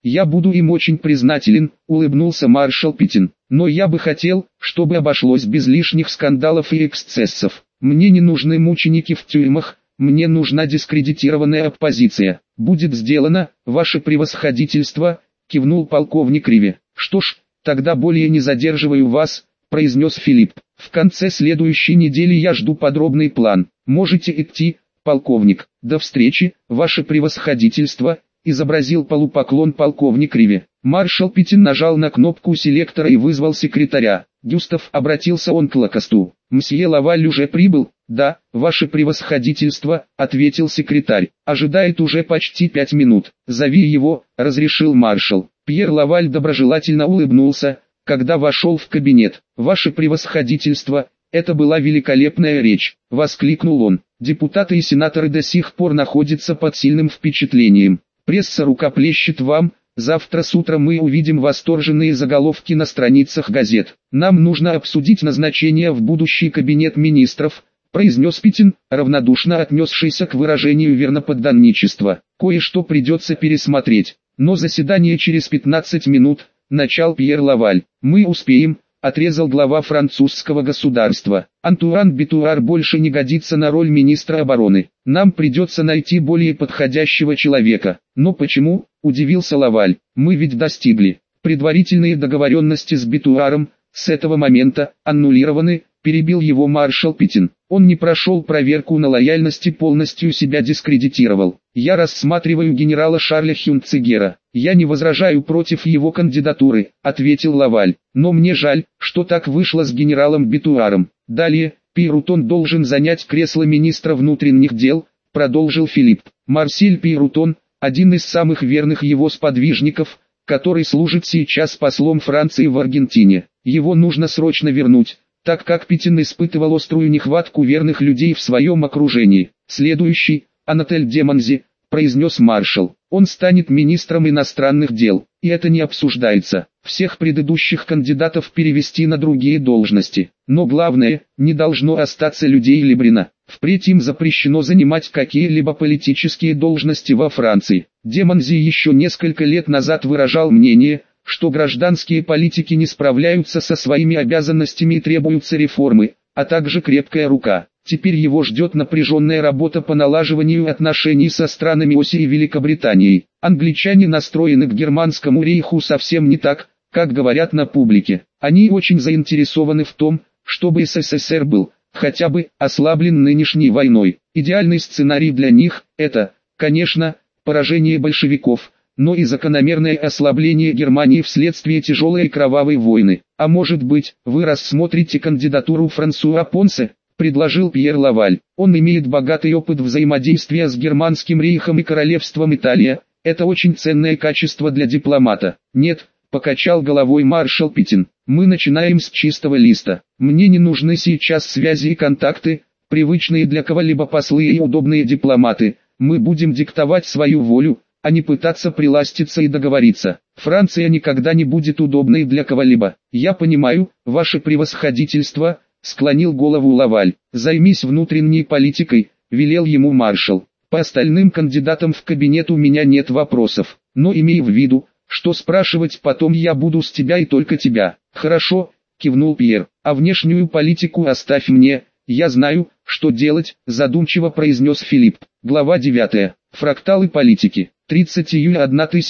Я буду им очень признателен, улыбнулся маршал Питтин. Но я бы хотел, чтобы обошлось без лишних скандалов и эксцессов. Мне не нужны мученики в тюрьмах, мне нужна дискредитированная оппозиция. Будет сделано, ваше превосходительство, кивнул полковник Риви. Что ж, тогда более не задерживаю вас, произнес Филипп. В конце следующей недели я жду подробный план. Можете идти, полковник. До встречи, ваше превосходительство, изобразил полупоклон полковник Риви. Маршал Питтин нажал на кнопку селектора и вызвал секретаря. Гюстав, обратился он к Лакасту. Мсье Лаваль уже прибыл? Да, ваше превосходительство, ответил секретарь. Ожидает уже почти 5 минут. Зови его, разрешил маршал. Пьер Лаваль доброжелательно улыбнулся, когда вошел в кабинет. Ваше превосходительство, это была великолепная речь, воскликнул он. Депутаты и сенаторы до сих пор находятся под сильным впечатлением. Пресса рукоплещет вам, завтра с утра мы увидим восторженные заголовки на страницах газет. Нам нужно обсудить назначение в будущий кабинет министров, произнес Питтин, равнодушно отнесшийся к выражению верноподданничества. Кое-что придется пересмотреть, но заседание через 15 минут, начал Пьер Лаваль. Мы успеем, отрезал глава французского государства. Антуан Бетуар больше не годится на роль министра обороны. Нам придется найти более подходящего человека. Но почему, удивился Лаваль, мы ведь достигли. Предварительные договоренности с Бетуаром, с этого момента, аннулированы, перебил его маршал Питтин. Он не прошел проверку на лояльность и полностью себя дискредитировал. Я рассматриваю генерала Шарля Хюнцегера. Я не возражаю против его кандидатуры, ответил Лаваль. Но мне жаль, что так вышло с генералом Бетуаром. Далее, Пейрутон должен занять кресло министра внутренних дел, продолжил Филипп. Марсель Пейрутон, один из самых верных его сподвижников, который служит сейчас послом Франции в Аргентине. Его нужно срочно вернуть, так как Питтин испытывал острую нехватку верных людей в своем окружении. Следующий, Анатель де Монзи, произнес маршал. Он станет министром иностранных дел, и это не обсуждается. Всех предыдущих кандидатов перевести на другие должности. Но главное, не должно остаться людей Лебрина. Впредь им запрещено занимать какие-либо политические должности во Франции. Де Монзи еще несколько лет назад выражал мнение, что гражданские политики не справляются со своими обязанностями и требуются реформы, а также крепкая рука. Теперь его ждет напряженная работа по налаживанию отношений со странами оси и Великобританией. Англичане настроены к германскому рейху совсем не так, как говорят на публике. Они очень заинтересованы в том, чтобы СССР был, хотя бы, ослаблен нынешней войной. Идеальный сценарий для них – это, конечно, поражение большевиков, но и закономерное ослабление Германии вследствие тяжелой и кровавой войны. А может быть, вы рассмотрите кандидатуру Франсуа Понсе, предложил Пьер Лаваль. Он имеет богатый опыт взаимодействия с Германским рейхом и королевством Италия, это очень ценное качество для дипломата. Нет, покачал головой маршал Питтин, мы начинаем с чистого листа. Мне не нужны сейчас связи и контакты, привычные для кого-либо послы и удобные дипломаты. Мы будем диктовать свою волю, а не пытаться приластиться и договориться. Франция никогда не будет удобной для кого-либо. Я понимаю, ваше превосходительство, склонил голову Лаваль. Займись внутренней политикой, велел ему маршал. По остальным кандидатам в кабинет у меня нет вопросов, но имей в виду, что спрашивать потом я буду с тебя и только тебя. Хорошо, кивнул Пьер, а внешнюю политику оставь мне, я знаю, что делать, задумчиво произнес Филипп. Глава 9. Фракталы политики. 30 июля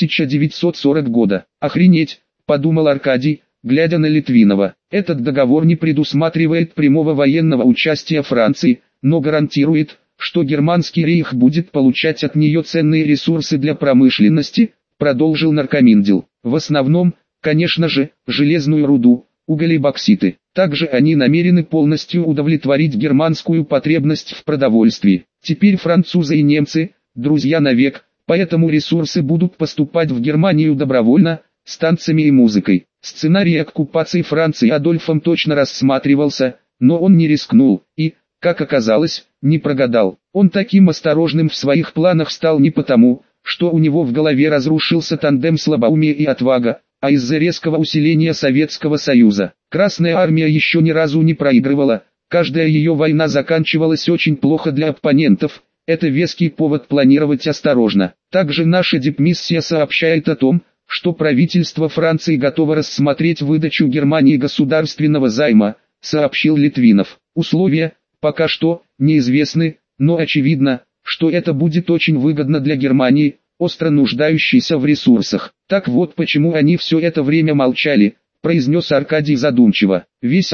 1940 года. Охренеть, подумал Аркадий, глядя на Литвинова. Этот договор не предусматривает прямого военного участия Франции, но гарантирует, что германский рейх будет получать от нее ценные ресурсы для промышленности, продолжил наркоминдел. В основном, конечно же, железную руду, уголь и бокситы. Также они намерены полностью удовлетворить германскую потребность в продовольствии. Теперь французы и немцы, друзья навек, поэтому ресурсы будут поступать в Германию добровольно, с танцами и музыкой. Сценарий оккупации Франции Адольфом точно рассматривался, но он не рискнул и, как оказалось, не прогадал. Он таким осторожным в своих планах стал не потому, что у него в голове разрушился тандем слабоумия и отвага, а из-за резкого усиления Советского Союза. Красная армия еще ни разу не проигрывала, каждая ее война заканчивалась очень плохо для оппонентов, это веский повод планировать осторожно. Также наша дипмиссия сообщает о том, что правительство Франции готово рассмотреть выдачу Германии государственного займа, сообщил Литвинов. Условия, пока что, неизвестны, но очевидно, что это будет очень выгодно для Германии, остро нуждающейся в ресурсах. Так вот почему они все это время молчали, произнес Аркадий задумчиво. Весь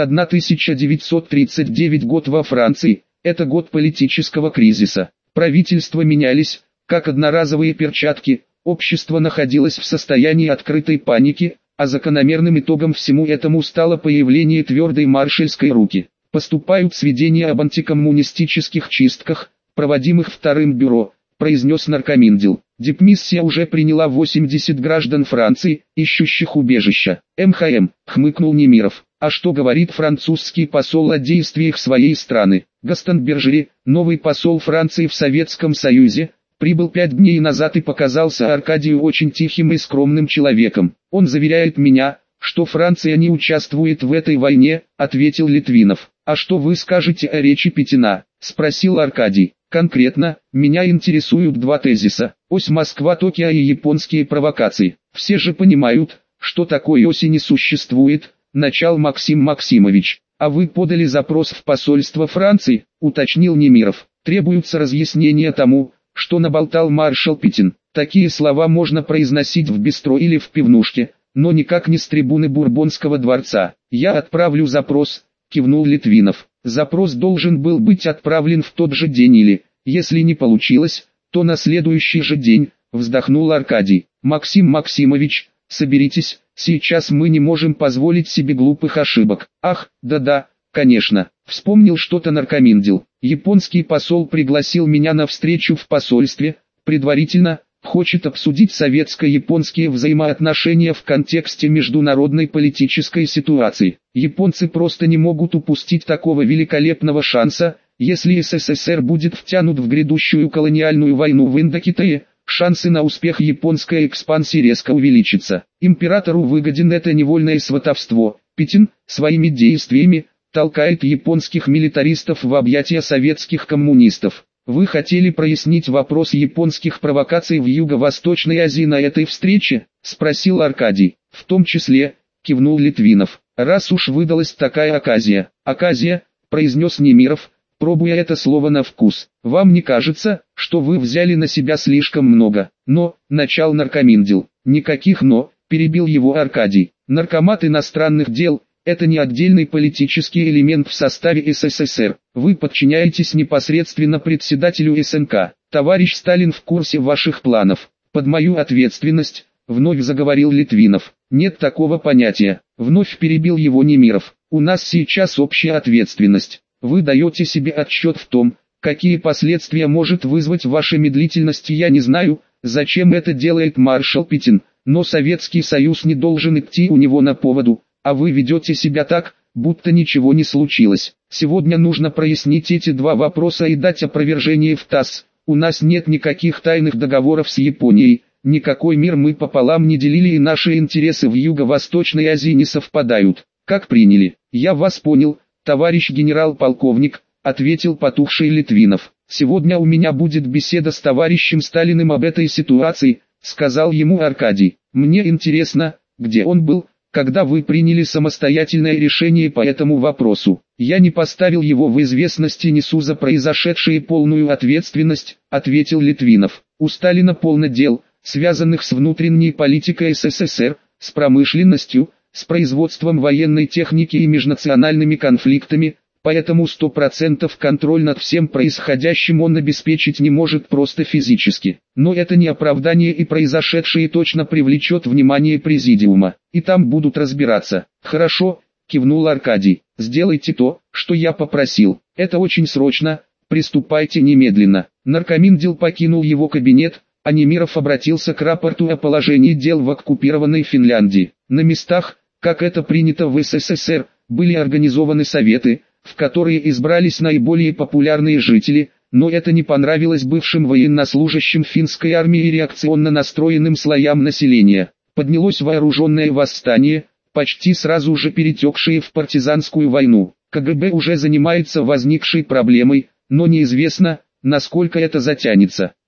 1939 год во Франции, это год политического кризиса. Правительства менялись, как одноразовые перчатки, общество находилось в состоянии открытой паники, а закономерным итогом всему этому стало появление твердой маршальской руки. Поступают сведения об антикоммунистических чистках, проводимых Вторым бюро, произнес наркоминдел. Дипмиссия уже приняла 80 граждан Франции, ищущих убежища. МХМ, хмыкнул Немиров. А что говорит французский посол о действиях своей страны? Гастон Бержери, новый посол Франции в Советском Союзе, прибыл 5 дней назад и показался Аркадию очень тихим и скромным человеком. Он заверяет меня, что Франция не участвует в этой войне, ответил Литвинов. А что вы скажете о речи Петина? Спросил Аркадий. Конкретно, меня интересуют два тезиса. Ось Москва-Токио и японские провокации. Все же понимают, что такой оси не существует, начал Максим Максимович. А вы подали запрос в посольство Франции, уточнил Немиров. Требуются разъяснения тому, что наболтал маршал Петин. Такие слова можно произносить в бистро или в пивнушке, но никак не с трибуны Бурбонского дворца. Я отправлю запрос, кивнул Литвинов. Запрос должен был быть отправлен в тот же день или, если не получилось, то на следующий же день, вздохнул Аркадий. Максим Максимович, соберитесь, сейчас мы не можем позволить себе глупых ошибок. Ах, да-да, конечно, вспомнил что-то наркоминдел. Японский посол пригласил меня на встречу в посольстве, предварительно, хочет обсудить советско-японские взаимоотношения в контексте международной политической ситуации. Японцы просто не могут упустить такого великолепного шанса, если СССР будет втянут в грядущую колониальную войну в Индокитае, шансы на успех японской экспансии резко увеличатся. Императору выгоден это невольное сватовство. Петин, своими действиями, толкает японских милитаристов в объятия советских коммунистов. Вы хотели прояснить вопрос японских провокаций в Юго-Восточной Азии на этой встрече? Спросил Аркадий. В том числе, кивнул Литвинов. Раз уж выдалась такая оказия. Оказия, произнес Немиров, пробуя это слово на вкус. Вам не кажется, что вы взяли на себя слишком много? Но, начал наркоминдел. Никаких «но», перебил его Аркадий. Наркомат иностранных дел – это не отдельный политический элемент в составе СССР. Вы подчиняетесь непосредственно председателю СНК. Товарищ Сталин в курсе ваших планов. Под мою ответственность, вновь заговорил Литвинов. Нет такого понятия. Вновь перебил его Немиров. У нас сейчас общая ответственность. Вы даете себе отчет в том, какие последствия может вызвать ваша медлительность. Я не знаю, зачем это делает маршал Петин, но Советский Союз не должен идти у него на поводу. А вы ведете себя так, будто ничего не случилось. Сегодня нужно прояснить эти два вопроса и дать опровержение в ТАСС. У нас нет никаких тайных договоров с Японией, никакой мир мы пополам не делили и наши интересы в Юго-Восточной Азии не совпадают. Как приняли? Я вас понял, товарищ генерал-полковник, ответил потухший Литвинов. Сегодня у меня будет беседа с товарищем Сталиным об этой ситуации, сказал ему Аркадий. Мне интересно, где он был, когда вы приняли самостоятельное решение по этому вопросу. Я не поставил его в известность и несу за произошедшее полную ответственность, ответил Литвинов. У Сталина полно дел, связанных с внутренней политикой СССР, с промышленностью, с производством военной техники и межнациональными конфликтами, поэтому 100% контроль над всем происходящим он обеспечить не может просто физически. Но это не оправдание, и произошедшее точно привлечет внимание президиума, и там будут разбираться. Хорошо, кивнул Аркадий, сделайте то, что я попросил. Это очень срочно, приступайте немедленно. Наркоминдел покинул его кабинет, а Немиров обратился к рапорту о положении дел в оккупированной Финляндии. На местах, как это принято в СССР, были организованы советы, в которые избрались наиболее популярные жители, но это не понравилось бывшим военнослужащим финской армии и реакционно настроенным слоям населения. Поднялось вооруженное восстание, почти сразу же перетекшее в партизанскую войну. КГБ уже занимается возникшей проблемой, но неизвестно, насколько это затянется.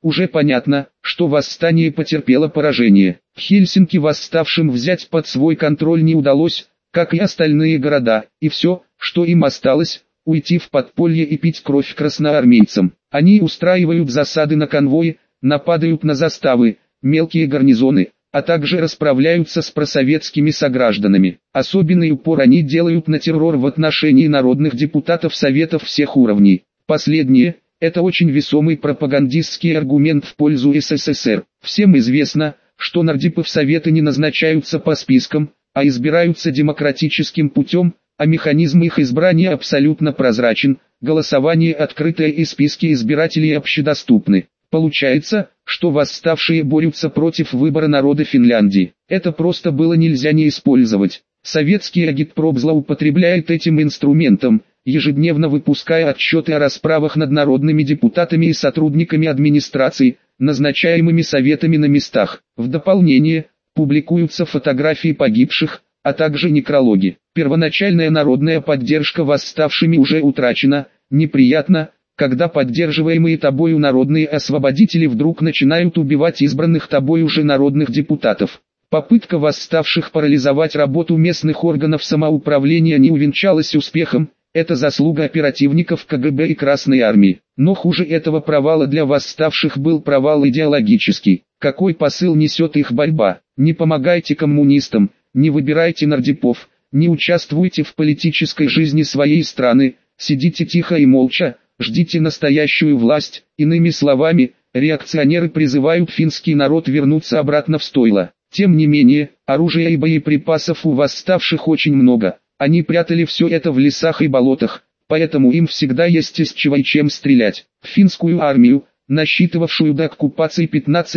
Уже понятно, что восстание потерпело поражение. Хельсинки восставшим взять под свой контроль не удалось, как и остальные города, и все, что им осталось, уйти в подполье и пить кровь красноармейцам. Они устраивают засады на конвои, нападают на заставы, мелкие гарнизоны, а также расправляются с просоветскими согражданами. Особенный упор они делают на террор в отношении народных депутатов Советов всех уровней. Последнее – это очень весомый пропагандистский аргумент в пользу СССР. Всем известно, что нардепы в Советы не назначаются по спискам, а избираются демократическим путем, а механизм их избрания абсолютно прозрачен, голосование открытое и списки избирателей общедоступны. Получается, что восставшие борются против выбора народа Финляндии. Это просто было нельзя не использовать. Советский агитпроп злоупотребляет этим инструментом, ежедневно выпуская отчеты о расправах над народными депутатами и сотрудниками администрации, назначаемыми советами на местах. В дополнение, публикуются фотографии погибших, а также некрологи. Первоначальная народная поддержка восставшими уже утрачена. Неприятно, когда поддерживаемые тобою народные освободители вдруг начинают убивать избранных тобой уже народных депутатов. Попытка восставших парализовать работу местных органов самоуправления не увенчалась успехом, это заслуга оперативников КГБ и Красной Армии. Но хуже этого провала для восставших был провал идеологический. Какой посыл несет их борьба? Не помогайте коммунистам, не выбирайте нардепов, не участвуйте в политической жизни своей страны, сидите тихо и молча, ждите настоящую власть. Иными словами, реакционеры призывают финский народ вернуться обратно в стойло. Тем не менее, оружия и боеприпасов у восставших очень много. Они прятали все это в лесах и болотах, поэтому им всегда есть из чего и чем стрелять. Финскую армию, насчитывавшую до оккупации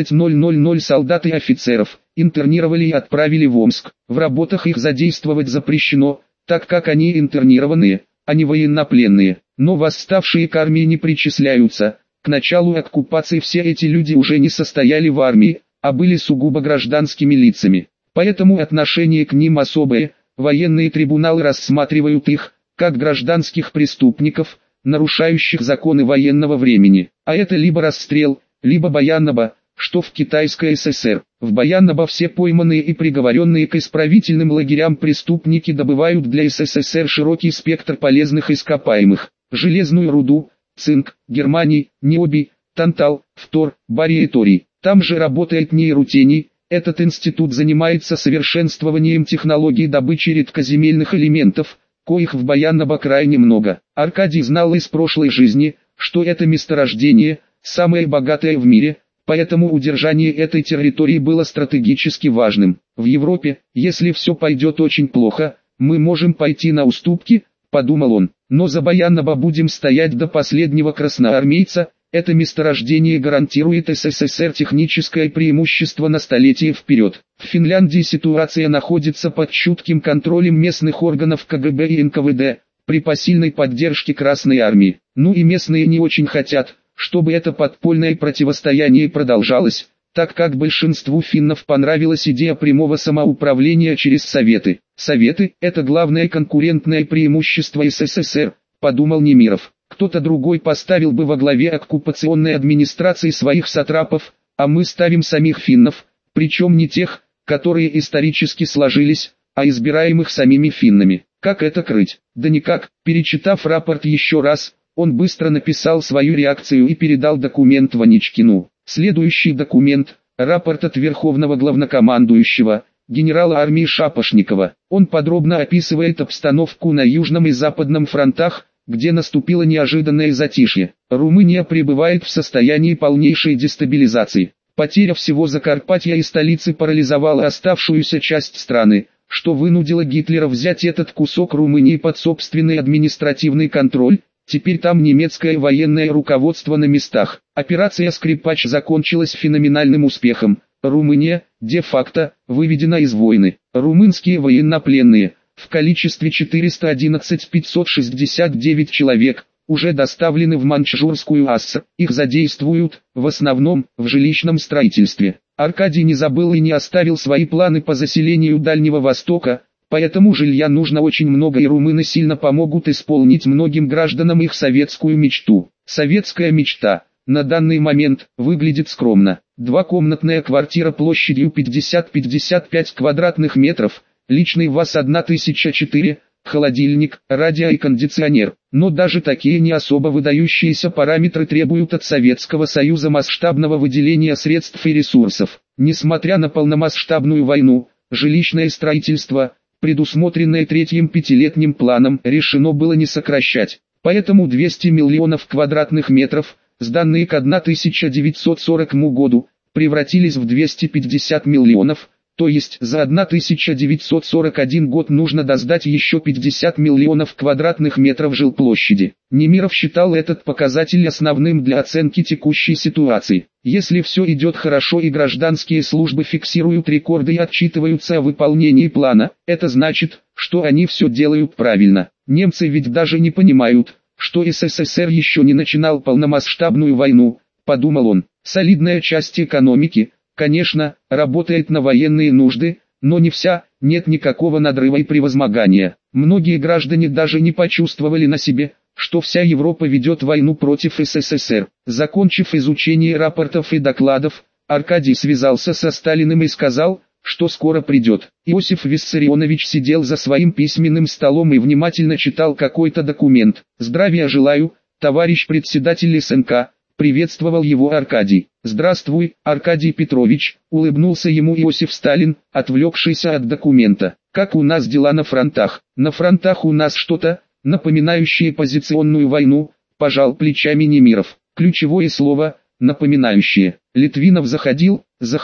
15,000 солдат и офицеров, интернировали и отправили в Омск. В работах их задействовать запрещено, так как они интернированные, а не военнопленные. Но восставшие к армии не причисляются. К началу оккупации все эти люди уже не состояли в армии, а были сугубо гражданскими лицами. Поэтому отношение к ним особое. Военные трибуналы рассматривают их, как гражданских преступников, нарушающих законы военного времени. А это либо расстрел, либо Баянаба, что в Китайской ССР. В Баянаба все пойманные и приговоренные к исправительным лагерям преступники добывают для СССР широкий спектр полезных ископаемых. Железную руду, цинк, германий, ниоби, тантал, фтор, барий и торий. Там же работает нейрутений. Этот институт занимается совершенствованием технологий добычи редкоземельных элементов, коих в Баянаба крайне много. Аркадий знал из прошлой жизни, что это месторождение – самое богатое в мире, поэтому удержание этой территории было стратегически важным. В Европе, если все пойдет очень плохо, мы можем пойти на уступки, подумал он, но за Баянаба будем стоять до последнего красноармейца. Это месторождение гарантирует СССР техническое преимущество на столетие вперед. В Финляндии ситуация находится под чутким контролем местных органов КГБ и НКВД, при посильной поддержке Красной Армии. Ну и местные не очень хотят, чтобы это подпольное противостояние продолжалось, так как большинству финнов понравилась идея прямого самоуправления через Советы. Советы – это главное конкурентное преимущество СССР, подумал Немиров. Кто-то другой поставил бы во главе оккупационной администрации своих сатрапов, а мы ставим самих финнов, причем не тех, которые исторически сложились, а избираемых самими финнами. Как это крыть? Да никак. Перечитав рапорт еще раз, он быстро написал свою реакцию и передал документ Ваничкину. Следующий документ – рапорт от Верховного Главнокомандующего, генерала армии Шапошникова. Он подробно описывает обстановку на Южном и Западном фронтах, где наступило неожиданное затишье. Румыния пребывает в состоянии полнейшей дестабилизации. Потеря всего Закарпатья и столицы парализовала оставшуюся часть страны, что вынудило Гитлера взять этот кусок Румынии под собственный административный контроль. Теперь там немецкое военное руководство на местах. Операция «Скрипач» закончилась феноменальным успехом. Румыния, де-факто, выведена из войны. Румынские военнопленные в количестве 411 569 человек, уже доставлены в Маньчжурскую АССР. Их задействуют, в основном, в жилищном строительстве. Аркадий не забыл и не оставил свои планы по заселению Дальнего Востока, поэтому жилья нужно очень много и румыны сильно помогут исполнить многим гражданам их советскую мечту. Советская мечта. на данный момент выглядит скромно. Двухкомнатная квартира площадью 50-55 квадратных метров, личный ВАЗ 1004, холодильник, радио и кондиционер. Но даже такие не особо выдающиеся параметры требуют от Советского Союза масштабного выделения средств и ресурсов. Несмотря на полномасштабную войну, жилищное строительство, предусмотренное третьим пятилетним планом, решено было не сокращать. Поэтому 200 миллионов квадратных метров, сданные к 1940 году, превратились в 250 миллионов, то есть за 1941 год нужно доздать еще 50 миллионов квадратных метров жилплощади. Немиров считал этот показатель основным для оценки текущей ситуации. Если все идет хорошо и гражданские службы фиксируют рекорды и отчитываются о выполнении плана, это значит, что они все делают правильно. Немцы ведь даже не понимают, что СССР еще не начинал полномасштабную войну, подумал он. Солидная часть экономики, конечно, работает на военные нужды, но не вся, нет никакого надрыва и превозмогания. Многие граждане даже не почувствовали на себе, что вся Европа ведет войну против СССР. Закончив изучение рапортов и докладов, Аркадий связался со Сталиным и сказал, что скоро придет. Иосиф Виссарионович сидел за своим письменным столом и внимательно читал какой-то документ. «Здравия желаю, товарищ председатель СНК», приветствовал его Аркадий. «Здравствуй, Аркадий Петрович», улыбнулся ему Иосиф Сталин, отвлекшийся от документа. «Как у нас дела на фронтах?» «На фронтах у нас что-то, напоминающее позиционную войну», пожал плечами Немиров. «Ключевое слово – напоминающее». «Литвинов заходил»,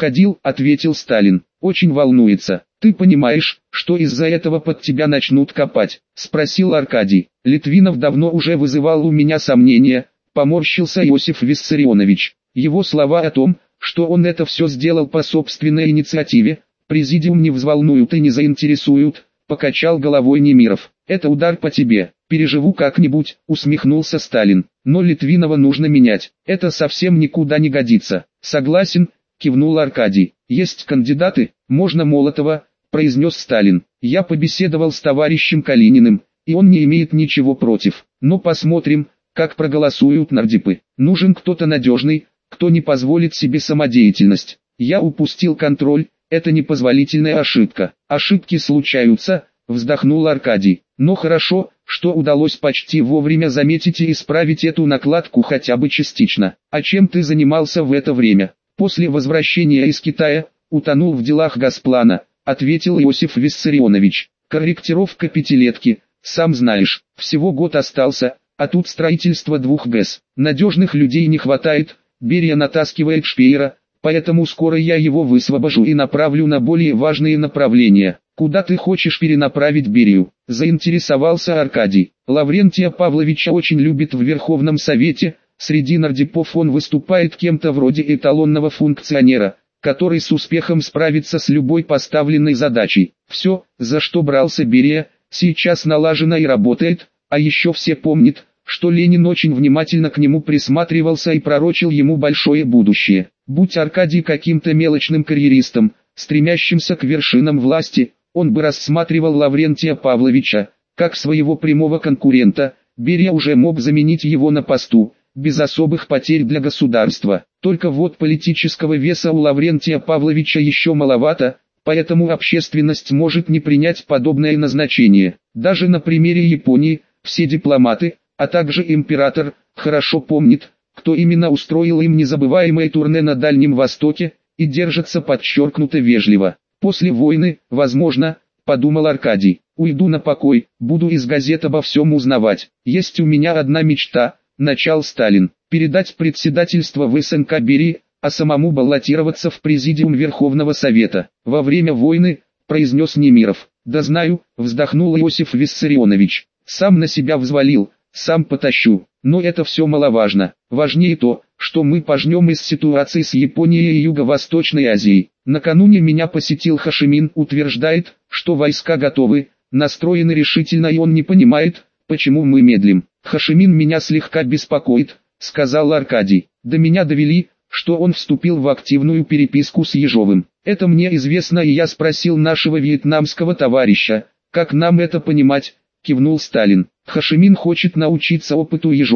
ответил Сталин. «Очень волнуется. Ты понимаешь, что из-за этого под тебя начнут копать?» Спросил Аркадий. «Литвинов давно уже вызывал у меня сомнения», поморщился Иосиф Виссарионович. Его слова о том, что он это все сделал по собственной инициативе, президиум не взволнуют и не заинтересуют, покачал головой Немиров. «Это удар по тебе. Переживу как-нибудь», усмехнулся Сталин. «Но Литвинова нужно менять. Это совсем никуда не годится». «Согласен», кивнул Аркадий. «Есть кандидаты, можно Молотова», произнес Сталин. «Я побеседовал с товарищем Калининым, и он не имеет ничего против. Но посмотрим, как проголосуют нардепы. Нужен кто-то надежный, кто не позволит себе самодеятельность. Я упустил контроль, это непозволительная ошибка». «Ошибки случаются», вздохнул Аркадий. «Но хорошо, что удалось почти вовремя заметить и исправить эту накладку хотя бы частично. А чем ты занимался в это время?» «После возвращения из Китая, утонул в делах Газплана», ответил Иосиф Виссарионович. «Корректировка пятилетки, сам знаешь, всего год остался, а тут строительство 2 ГЭС. Надежных людей не хватает, Берия натаскивает Шпеера, поэтому скоро я его высвобожу и направлю на более важные направления». «Куда ты хочешь перенаправить Берию?» – заинтересовался Аркадий. «Лаврентия Павловича очень любит в Верховном Совете, среди нардепов он выступает кем-то вроде эталонного функционера, который с успехом справится с любой поставленной задачей. Все, за что брался Берия, сейчас налажено и работает, а еще все помнят, что Ленин очень внимательно к нему присматривался и пророчил ему большое будущее. Будь Аркадий каким-то мелочным карьеристом, стремящимся к вершинам власти, он бы рассматривал Лаврентия Павловича, как своего прямого конкурента. Берия уже мог заменить его на посту, без особых потерь для государства. Только вот политического веса у Лаврентия Павловича еще маловато, поэтому общественность может не принять подобное назначение. Даже на примере Японии, все дипломаты, а также император, хорошо помнят, кто именно устроил им незабываемое турне на Дальнем Востоке, и держатся подчеркнуто вежливо. «После войны, возможно, — подумал Аркадий, — уйду на покой, буду из газет обо всем узнавать. Есть у меня одна мечта, — начал Сталин, — передать председательство в СНК Берии, а самому баллотироваться в президиум Верховного Совета. Во время войны, — произнес Немиров. «Да знаю», — вздохнул Иосиф Виссарионович, — «сам на себя взвалил, сам потащу. Но это все маловажно. Важнее то, что мы пожнем из ситуации с Японией и Юго-Восточной Азией. Накануне меня посетил Хошимин, утверждает, что войска готовы, настроены решительно, и он не понимает, почему мы медлим. Хошимин меня слегка беспокоит», — сказал Аркадий. «До меня довели, что он вступил в активную переписку с Ежовым. Это мне известно, и я спросил нашего вьетнамского товарища, как нам это понимать», — кивнул Сталин. «Хошимин хочет научиться опыту Ежова», —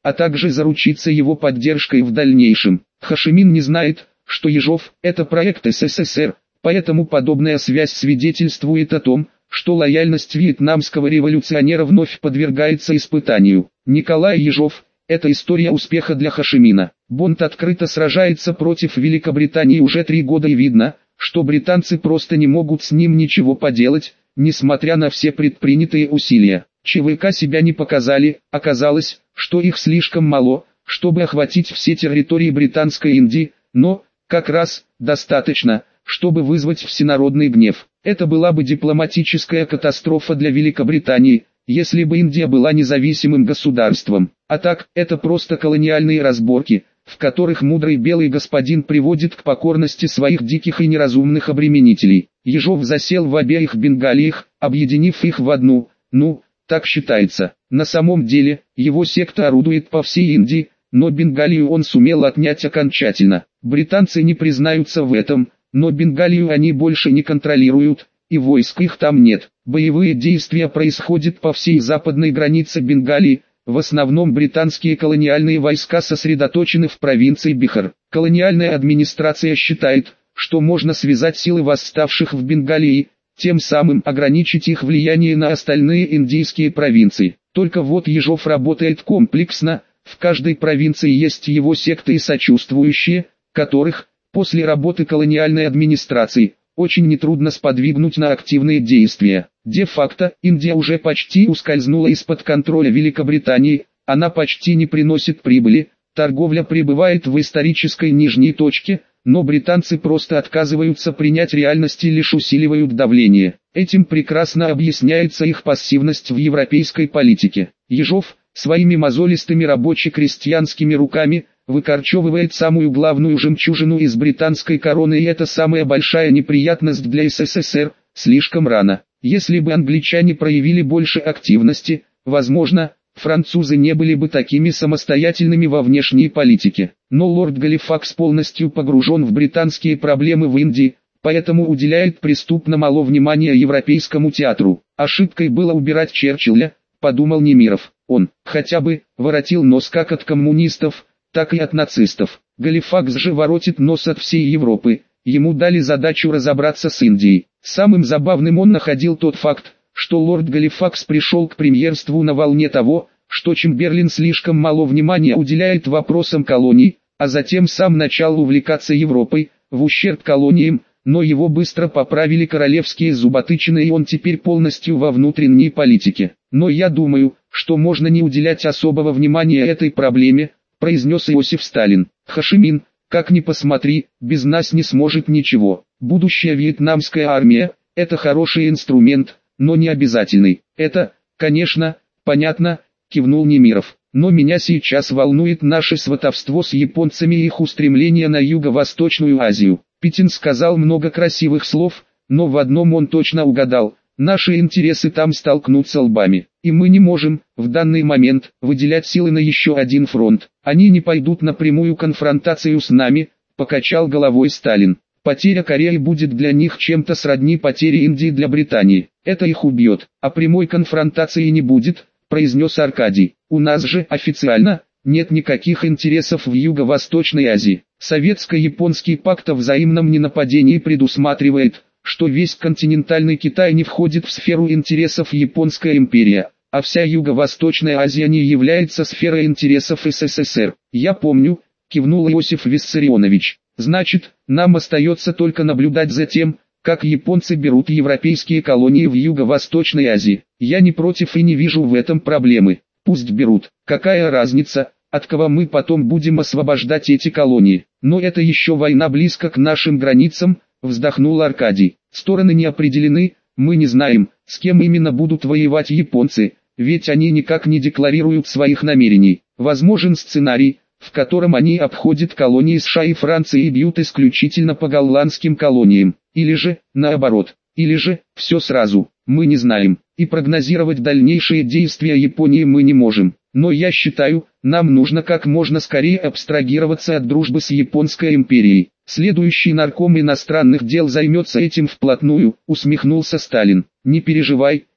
а также заручиться его поддержкой в дальнейшем. Хошимин не знает, что Ежов – это проект СССР, поэтому подобная связь свидетельствует о том, что лояльность вьетнамского революционера вновь подвергается испытанию. Николай Ежов – это история успеха для Хошимина. Бонд открыто сражается против Великобритании уже 3 года и видно, что британцы просто не могут с ним ничего поделать, несмотря на все предпринятые усилия. ЧВК себя не показали, оказалось, что их слишком мало, чтобы охватить все территории Британской Индии, но, как раз, достаточно, чтобы вызвать всенародный гнев. Это была бы дипломатическая катастрофа для Великобритании, если бы Индия была независимым государством. А так, это просто колониальные разборки, в которых мудрый белый господин приводит к покорности своих диких и неразумных обременителей. Ежов засел в обеих Бенгалиях, объединив их в одну, так считается. На самом деле, его секта орудует по всей Индии, но Бенгалию он сумел отнять окончательно. Британцы не признаются в этом, но Бенгалию они больше не контролируют, и войск их там нет. Боевые действия происходят по всей западной границе Бенгалии, в основном британские колониальные войска сосредоточены в провинции Бихар. Колониальная администрация считает, что можно связать силы восставших в Бенгалии, тем самым ограничить их влияние на остальные индийские провинции. Только вот Ежов работает комплексно, в каждой провинции есть его секты и сочувствующие, которых, после работы колониальной администрации, очень нетрудно сподвигнуть на активные действия. Де-факто, Индия уже почти ускользнула из-под контроля Великобритании, она почти не приносит прибыли, торговля пребывает в исторической нижней точке, но британцы просто отказываются принять реальность и лишь усиливают давление. Этим прекрасно объясняется их пассивность в европейской политике. Ежов, своими мозолистыми рабоче-крестьянскими руками, выкорчевывает самую главную жемчужину из британской короны, и это самая большая неприятность для СССР, слишком рано. Если бы англичане проявили больше активности, возможно, французы не были бы такими самостоятельными во внешней политике. Но лорд Галифакс полностью погружен в британские проблемы в Индии, поэтому уделяет преступно мало внимания европейскому театру. Ошибкой было убирать Черчилля, подумал Немиров. Он, хотя бы, воротил нос как от коммунистов, так и от нацистов. Галифакс же воротит нос от всей Европы, ему дали задачу разобраться с Индией. Самым забавным он находил тот факт, что лорд Галифакс пришел к премьерству на волне того, что Чемберлен слишком мало внимания уделяет вопросам колоний, а затем сам начал увлекаться Европой, в ущерб колониям, но его быстро поправили королевские зуботычины, и он теперь полностью во внутренней политике. Но я думаю, что можно не уделять особого внимания этой проблеме, произнес Иосиф Сталин. Хошимин, как ни посмотри, без нас не сможет ничего. Будущая вьетнамская армия – это хороший инструмент, но не обязательный. Это, конечно, понятно, кивнул Немиров. Но меня сейчас волнует наше сватовство с японцами и их устремление на Юго-Восточную Азию. Петин сказал много красивых слов, но в одном он точно угадал. Наши интересы там столкнутся лбами, и мы не можем, в данный момент, выделять силы на еще один фронт. Они не пойдут на прямую конфронтацию с нами, покачал головой Сталин. Потеря Кореи будет для них чем-то сродни потере Индии для Британии. Это их убьет, а прямой конфронтации не будет, произнес Аркадий. У нас же официально нет никаких интересов в Юго-Восточной Азии. Советско-японский пакт о взаимном ненападении предусматривает, что весь континентальный Китай не входит в сферу интересов Японской империи, а вся Юго-Восточная Азия не является сферой интересов СССР. Я помню, кивнул Иосиф Виссарионович. Значит, нам остается только наблюдать за тем, как японцы берут европейские колонии в Юго-Восточной Азии. Я не против и не вижу в этом проблемы. Пусть берут. Какая разница, от кого мы потом будем освобождать эти колонии? Но это еще война близко к нашим границам, вздохнул Аркадий. Стороны не определены, мы не знаем, с кем именно будут воевать японцы, ведь они никак не декларируют своих намерений. Возможен сценарий, в котором они обходят колонии США и Франции и бьют исключительно по голландским колониям. Или же, наоборот, или же, все сразу, мы не знаем, и прогнозировать дальнейшие действия Японии мы не можем. Но я считаю, нам нужно как можно скорее абстрагироваться от дружбы с Японской империей. Следующий нарком иностранных дел займется этим вплотную, усмехнулся Сталин. Не переживай,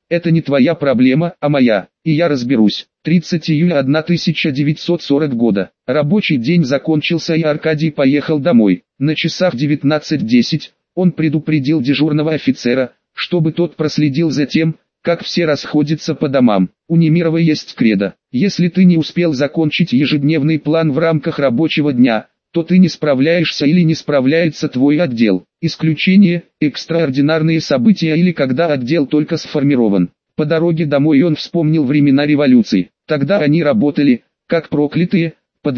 Это не твоя проблема, а моя, и я разберусь. 30 июля 1940 года. Рабочий день закончился и Аркадий поехал домой. На часах 19:10 он предупредил дежурного офицера, чтобы тот проследил за тем, как все расходятся по домам. У Немирова есть кредо: если ты не успел закончить ежедневный план в рамках рабочего дня, то ты не справляешься или не справляется твой отдел. Исключение – экстраординарные события или когда отдел только сформирован. По дороге домой он вспомнил времена революции. Тогда они работали, как проклятые, по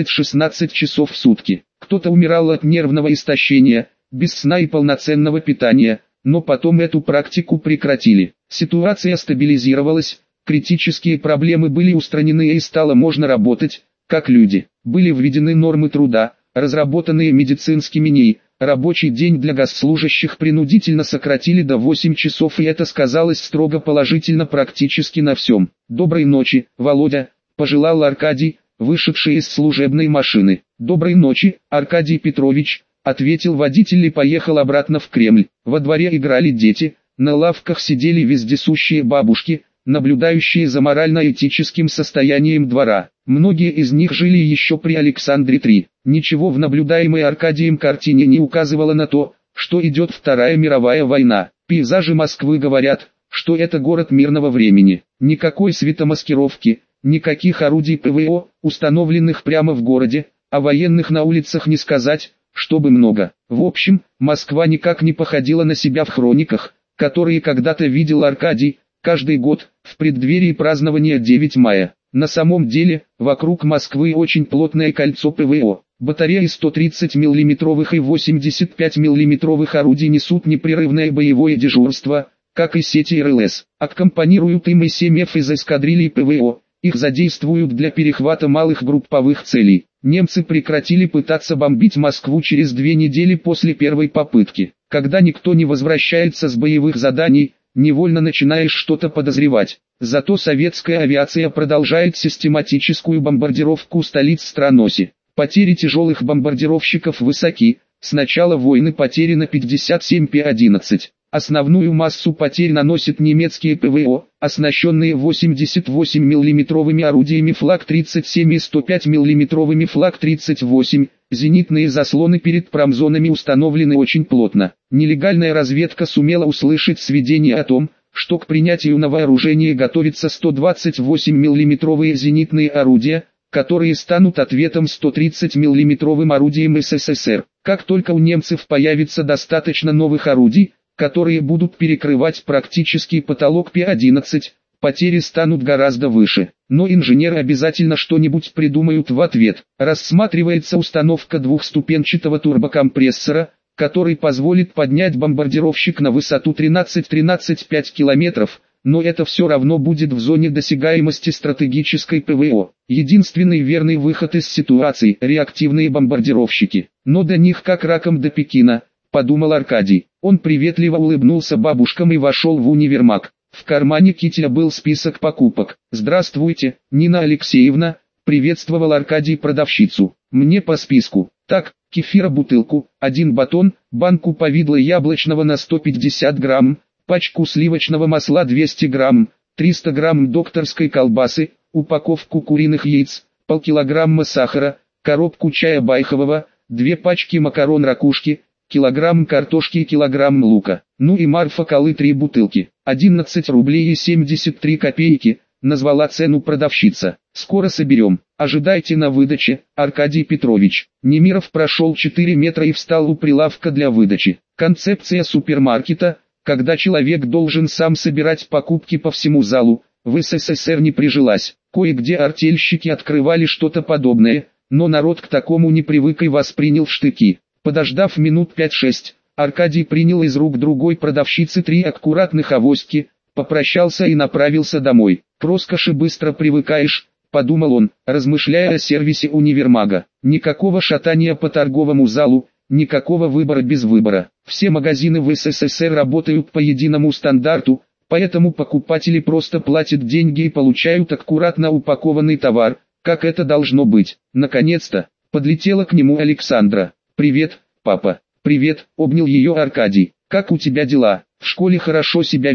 12-16 часов в сутки. Кто-то умирал от нервного истощения, без сна и полноценного питания, но потом эту практику прекратили. Ситуация стабилизировалась, критические проблемы были устранены и стало можно работать, как люди. Были введены нормы труда, разработанные медицинскими НИИ. Рабочий день для госслужащих принудительно сократили до 8 часов, и это сказалось строго положительно практически на всем. «Доброй ночи, Володя», – пожелал Аркадий, вышедший из служебной машины. «Доброй ночи, Аркадий Петрович», – ответил водитель и поехал обратно в Кремль. Во дворе играли дети, на лавках сидели вездесущие бабушки, наблюдающие за морально-этическим состоянием двора. Многие из них жили еще при Александре III. Ничего в наблюдаемой Аркадием картине не указывало на то, что идет Вторая мировая война. Пейзажи Москвы говорят, что это город мирного времени. Никакой светомаскировки, никаких орудий ПВО, установленных прямо в городе, а военных на улицах не сказать, чтобы много. В общем, Москва никак не походила на себя в хрониках, которые когда-то видел Аркадий, каждый год, в преддверии празднования 9 мая. На самом деле, вокруг Москвы очень плотное кольцо ПВО. Батареи 130 мм и 85 мм орудий несут непрерывное боевое дежурство, как и сети РЛС. Аккомпанируют им и 7Ф из эскадрильи ПВО. Их задействуют для перехвата малых групповых целей. Немцы прекратили пытаться бомбить Москву через 2 недели после первой попытки. Когда никто не возвращается с боевых заданий, невольно начинаешь что-то подозревать. Зато советская авиация продолжает систематическую бомбардировку столиц стран оси. Потери тяжелых бомбардировщиков высоки, с начала войны потеряно 57 П-11. Основную массу потерь наносят немецкие ПВО, оснащенные 88 мм орудиями Флаг-37 и 105 мм Флаг-38. Зенитные заслоны перед промзонами установлены очень плотно. Нелегальная разведка сумела услышать сведения о том, что к принятию на вооружение готовятся 128 мм зенитные орудия, которые станут ответом 130 мм орудиям СССР. Как только у немцев появится достаточно новых орудий, которые будут перекрывать практически потолок П-11, потери станут гораздо выше. Но инженеры обязательно что-нибудь придумают в ответ. Рассматривается установка двухступенчатого турбокомпрессора, который позволит поднять бомбардировщик на высоту 13-13,5 километров, но это все равно будет в зоне досягаемости стратегической ПВО. Единственный верный выход из ситуации – реактивные бомбардировщики. Но до них как раком до Пекина, подумал Аркадий. Он приветливо улыбнулся бабушкам и вошел в универмаг. В кармане кителя был список покупок. «Здравствуйте, Нина Алексеевна», — приветствовал Аркадий продавщицу. «Мне по списку. Так, кефира бутылку, 1 батон, банку повидла яблочного на 150 грамм, пачку сливочного масла 200 грамм, 300 грамм докторской колбасы, упаковку куриных яиц, полкилограмма сахара, коробку чая байхового, 2 пачки макарон ракушки, килограмм картошки и килограмм лука. Ну и Марфа Колы 3 бутылки. 11 рублей и 73 копейки, назвала цену продавщица. Скоро соберем. Ожидайте на выдаче, Аркадий Петрович. Немиров прошел 4 метра и встал у прилавка для выдачи. Концепция супермаркета, когда человек должен сам собирать покупки по всему залу, в СССР не прижилась. Кое-где артельщики открывали что-то подобное, но народ к такому не привык и воспринял штыки. Подождав минут 5-6, Аркадий принял из рук другой продавщицы 3 аккуратных авоськи, попрощался и направился домой. «К роскоши быстро привыкаешь», — подумал он, размышляя о сервисе универмага. Никакого шатания по торговому залу, никакого выбора без выбора. Все магазины в СССР работают по единому стандарту, поэтому покупатели просто платят деньги и получают аккуратно упакованный товар, как это должно быть. Наконец-то, подлетела к нему Александра. «Привет, папа». «Привет», — обнял ее Аркадий. «Как у тебя дела? В школе хорошо себя вела?»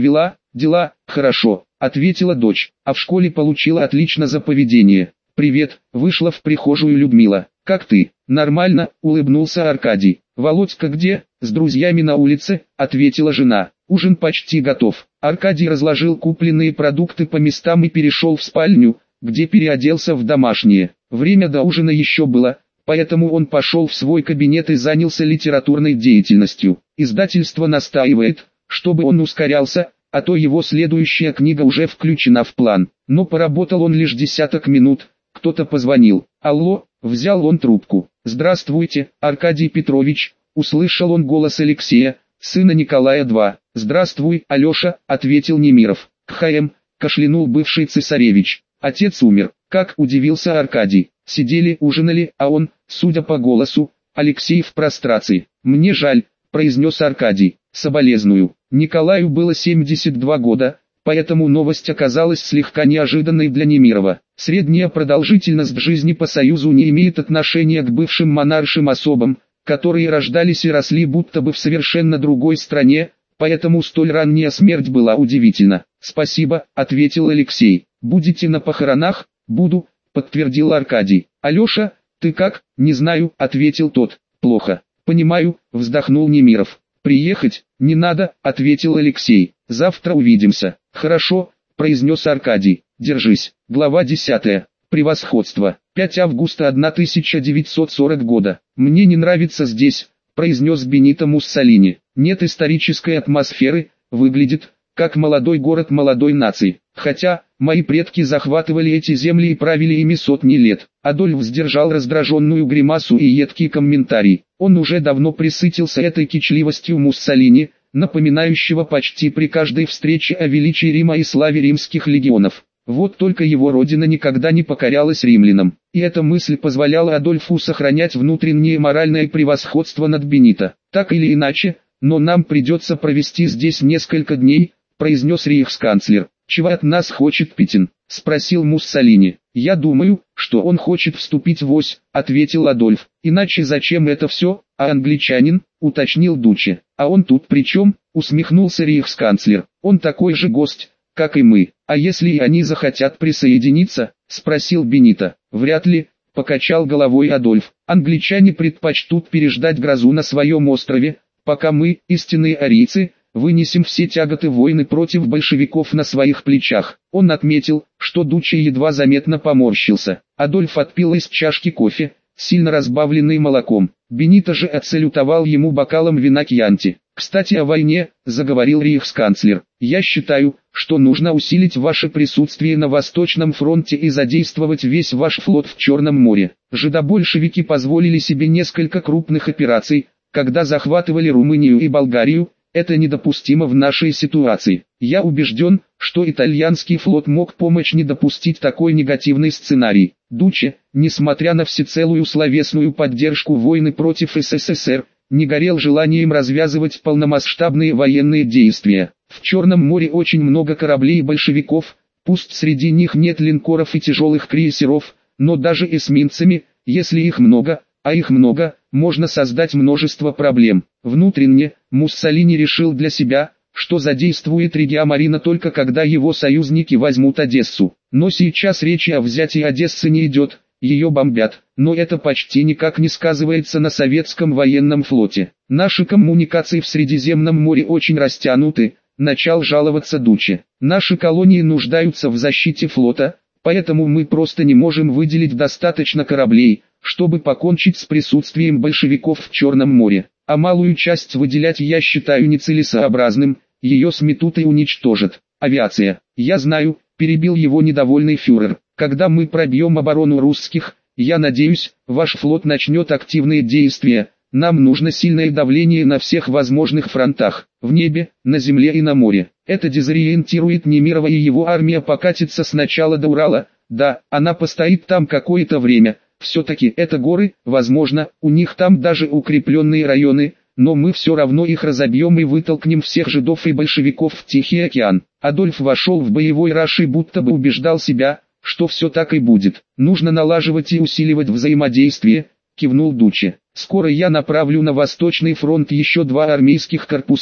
Дела, хорошо, ответила дочь, а в школе получила отлично за поведение. Привет, вышла в прихожую Людмила. Как ты? Нормально, улыбнулся Аркадий. Володька где? С друзьями на улице, ответила жена. Ужин почти готов. Аркадий разложил купленные продукты по местам и перешел в спальню, где переоделся в домашнее. Время до ужина еще было, поэтому он пошел в свой кабинет и занялся литературной деятельностью. Издательство настаивает, чтобы он ускорялся, а то его следующая книга уже включена в план. Но поработал он лишь десяток минут, кто-то позвонил. Алло, взял он трубку. Здравствуйте, Аркадий Петрович, услышал он голос Алексея, сына Николая-2. Здравствуй, Алеша, ответил Немиров. КХМ, кашлянул бывший цесаревич. Отец умер. Как, удивился Аркадий. Сидели, ужинали, а он, судя по голосу, Алексей в прострации. Мне жаль, произнес Аркадий. Соболезную. Николаю было 72 года, поэтому новость оказалась слегка неожиданной для Немирова. Средняя продолжительность жизни по Союзу не имеет отношения к бывшим монаршим особам, которые рождались и росли будто бы в совершенно другой стране, поэтому столь ранняя смерть была удивительна. «Спасибо», — ответил Алексей. «Будете на похоронах?» «Буду», — подтвердил Аркадий. «Алеша, ты как?» «Не знаю», — ответил тот. «Плохо». «Понимаю», — вздохнул Немиров. «Приехать?» «Не надо», — ответил Алексей. «Завтра увидимся». «Хорошо», — произнес Аркадий. «Держись». Глава 10. Превосходство. 5 августа 1940 года. «Мне не нравится здесь», — произнес Бенито Муссолини. «Нет исторической атмосферы, выглядит, как молодой город молодой нации. Хотя, мои предки захватывали эти земли и правили ими сотни лет». Адольф сдержал раздраженную гримасу и едкий комментарий. Он уже давно пресытился этой кичливостью Муссолини, напоминающего почти при каждой встрече о величии Рима и славе римских легионов. Вот только его родина никогда не покорялась римлянам, и эта мысль позволяла Адольфу сохранять внутреннее моральное превосходство над Бенито. «Так или иначе, но нам придется провести здесь несколько дней», — произнес рейхсканцлер. «Чего от нас хочет Петин?» — спросил Муссолини. «Я думаю, что он хочет вступить в ось», — ответил Адольф. «Иначе зачем это все, а англичанин?» — уточнил Дуччи. «А он тут при чем?» — усмехнулся рейхсканцлер. «Он такой же гость, как и мы. А если и они захотят присоединиться?» — спросил Бенито. «Вряд ли», — покачал головой Адольф. «Англичане предпочтут переждать грозу на своем острове, пока мы, истинные арийцы, вынесем все тяготы войны против большевиков на своих плечах». Он отметил, что Дуччи едва заметно поморщился. Адольф отпил из чашки кофе, сильно разбавленный молоком. Бенито же отсалютовал ему бокалом вина Кьянти. «Кстати, о войне», — заговорил рейхсканцлер. «Я считаю, что нужно усилить ваше присутствие на Восточном фронте и задействовать весь ваш флот в Черном море. Жидобольшевики позволили себе несколько крупных операций, когда захватывали Румынию и Болгарию. Это недопустимо в нашей ситуации. Я убежден, что итальянский флот мог помочь не допустить такой негативный сценарий». Дуччи, несмотря на всецелую словесную поддержку войны против СССР, не горел желанием развязывать полномасштабные военные действия. В Черном море очень много кораблей большевиков, пусть среди них нет линкоров и тяжелых крейсеров, но даже эсминцами, если их много, а их много, можно создать множество проблем. Внутренне, Муссолини решил для себя, что задействует Регио Марина только когда его союзники возьмут Одессу. Но сейчас речи о взятии Одессы не идет, ее бомбят, но это почти никак не сказывается на советском военном флоте. Наши коммуникации в Средиземном море очень растянуты, начал жаловаться Дуччи. Наши колонии нуждаются в защите флота, поэтому мы просто не можем выделить достаточно кораблей, чтобы покончить с присутствием большевиков в Черном море. А малую часть выделять я считаю нецелесообразным, ее сметут и уничтожат. Авиация. Я знаю, перебил его недовольный фюрер. Когда мы пробьем оборону русских, я надеюсь, ваш флот начнет активные действия. Нам нужно сильное давление на всех возможных фронтах, в небе, на земле и на море. Это дезориентирует Немирова, и его армия покатится сначала до Урала. Да, она постоит там какое-то время. Все-таки это горы, возможно, у них там даже укрепленные районы, но мы все равно их разобьем и вытолкнем всех жидов и большевиков в Тихий океан. Адольф вошел в боевой раж и будто бы убеждал себя, что все так и будет. Нужно налаживать и усиливать взаимодействие, кивнул Дуччи. Скоро я направлю на Восточный фронт еще 2 армейских корпуса.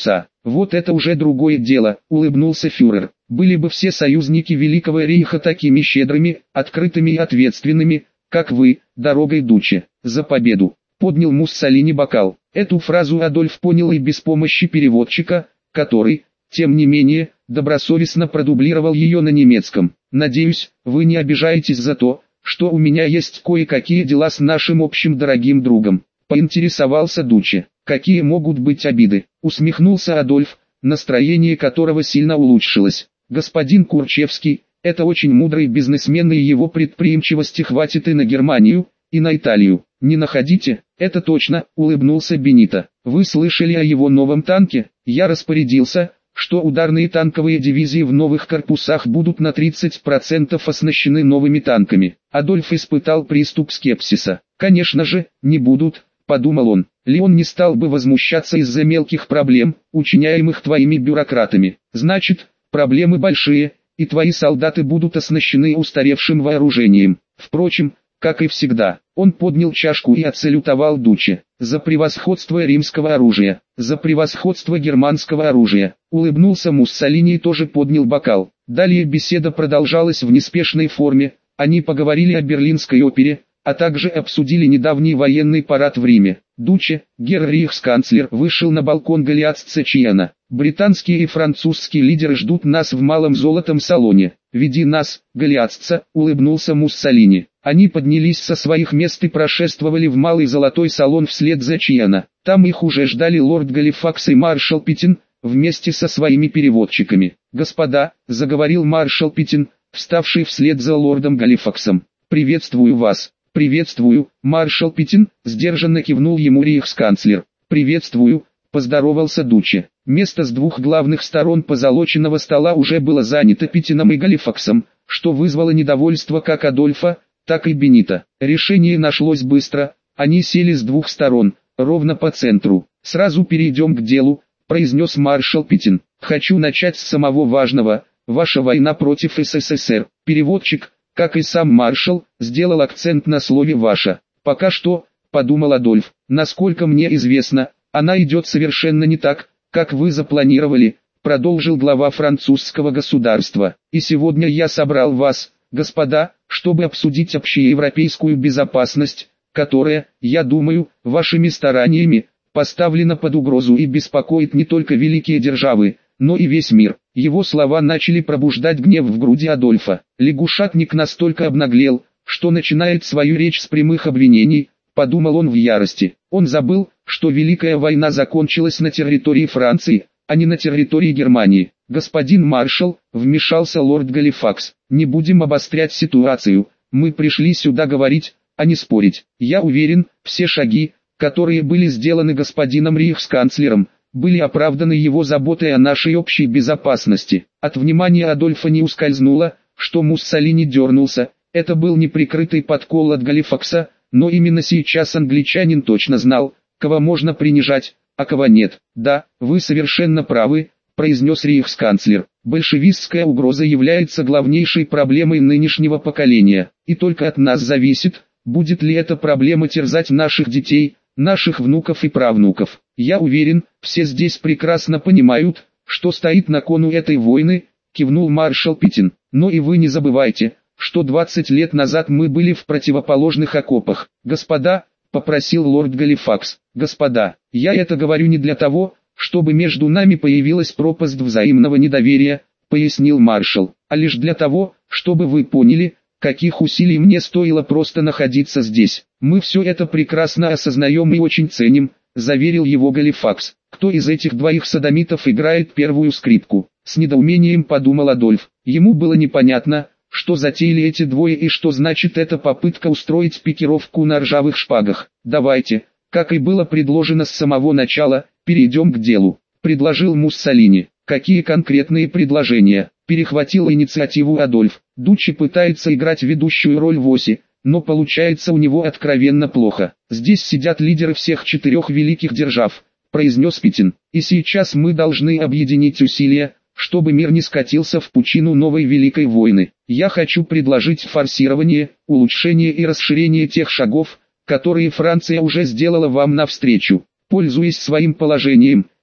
Вот это уже другое дело, улыбнулся фюрер. Были бы все союзники Великого Рейха такими щедрыми, открытыми и ответственными, как вы, дорогой Дуче, за победу. Поднял Муссолини бокал. Эту фразу Адольф понял и без помощи переводчика, который, тем не менее, добросовестно продублировал ее на немецком. «Надеюсь, вы не обижаетесь за то, что у меня есть кое-какие дела с нашим общим дорогим другом», — поинтересовался Дуче. «Какие могут быть обиды?» — усмехнулся Адольф, настроение которого сильно улучшилось. «Господин Курчевский, это очень мудрый бизнесмен, и его предприимчивости хватит и на Германию, и на Италию. Не находите?» «Это точно», — улыбнулся Бенито. «Вы слышали о его новом танке? Я распорядился, что ударные танковые дивизии в новых корпусах будут на 30% оснащены новыми танками». Адольф испытал приступ скепсиса. «Конечно же, не будут», — подумал он. «Леон не стал бы возмущаться из-за мелких проблем, учиняемых твоими бюрократами. Значит, проблемы большие, и твои солдаты будут оснащены устаревшим вооружением. Впрочем, как и всегда». Он поднял чашку и отсалютовал Дуче. «За превосходство римского оружия, за превосходство германского оружия», — улыбнулся Муссолини и тоже поднял бокал. Далее беседа продолжалась в неспешной форме, они поговорили о Берлинской опере, а также обсудили недавний военный парад в Риме. Дуче, герр-рейхсканцлер, вышел на балкон Галиаццо-Чиана. «Британские и французские лидеры ждут нас в малом золотом салоне. Веди нас, Галиаццо», — улыбнулся Муссолини. Они поднялись со своих мест и прошествовали в малый золотой салон вслед за Чиана. Там их уже ждали лорд Галифакс и маршал Питтин, вместе со своими переводчиками. «Господа», — заговорил маршал Питтин, вставший вслед за лордом Галифаксом, — «приветствую вас». «Приветствую, маршал Питтин», — сдержанно кивнул ему рейхсканцлер. «Приветствую», — поздоровался Дуче. Место с двух главных сторон позолоченного стола уже было занято Питтином и Галифаксом, что вызвало недовольство как Адольфа, так и Бенито. Решение нашлось быстро, они сели с двух сторон, ровно по центру. «Сразу перейдем к делу», — произнес маршал Питтин. «Хочу начать с самого важного, ваша война против СССР». Переводчик, как и сам маршал, сделал акцент на слове «ваша». «Пока что», — подумал Адольф, — «насколько мне известно, она идет совершенно не так, как вы запланировали», — продолжил глава французского государства. «И сегодня я собрал вас, господа, чтобы обсудить общеевропейскую безопасность, которая, я думаю, вашими стараниями, поставлена под угрозу и беспокоит не только великие державы, но и весь мир». Его слова начали пробуждать гнев в груди Адольфа. Лягушатник настолько обнаглел, что начинает свою речь с прямых обвинений, подумал он в ярости. Он забыл, что Великая война закончилась на территории Франции, а не на территории Германии. «Господин маршал», — вмешался лорд Галифакс, — «не будем обострять ситуацию, мы пришли сюда говорить, а не спорить. Я уверен, все шаги, которые были сделаны господином рейхсканцлером, были оправданы его заботой о нашей общей безопасности». От внимания Адольфа не ускользнуло, что Муссолини дернулся. Это был неприкрытый подкол от Галифакса, но именно сейчас англичанин точно знал, кого можно принижать, а кого нет. «Да, вы совершенно правы», — произнес рейхсканцлер. «Большевистская угроза является главнейшей проблемой нынешнего поколения, и только от нас зависит, будет ли эта проблема терзать наших детей, наших внуков и правнуков. Я уверен, все здесь прекрасно понимают, что стоит на кону этой войны», — кивнул маршал Питтин. «Но и вы не забывайте, что 20 лет назад мы были в противоположных окопах. Господа», — попросил лорд Галифакс, — «господа, я это говорю не для того, чтобы между нами появилась пропасть взаимного недоверия», — пояснил маршал, — «а лишь для того, чтобы вы поняли, каких усилий мне стоило просто находиться здесь. Мы все это прекрасно осознаем и очень ценим», — заверил его Галифакс. «Кто из этих двоих содомитов играет первую скрипку?» С недоумением подумал Адольф. Ему было непонятно, что затеяли эти двое и что значит эта попытка устроить пикировку на ржавых шпагах. «Давайте, как и было предложено с самого начала, перейдем к делу», — предложил Муссолини. «Какие конкретные предложения?» — перехватил инициативу Адольф. «Дуччи пытается играть ведущую роль в оси, но получается у него откровенно плохо. Здесь сидят лидеры всех 4 великих держав», — произнес Питтин. «И сейчас мы должны объединить усилия, чтобы мир не скатился в пучину новой Великой войны. Я хочу предложить форсирование, улучшение и расширение тех шагов, которые Франция уже сделала вам навстречу. Пользуясь своим положением,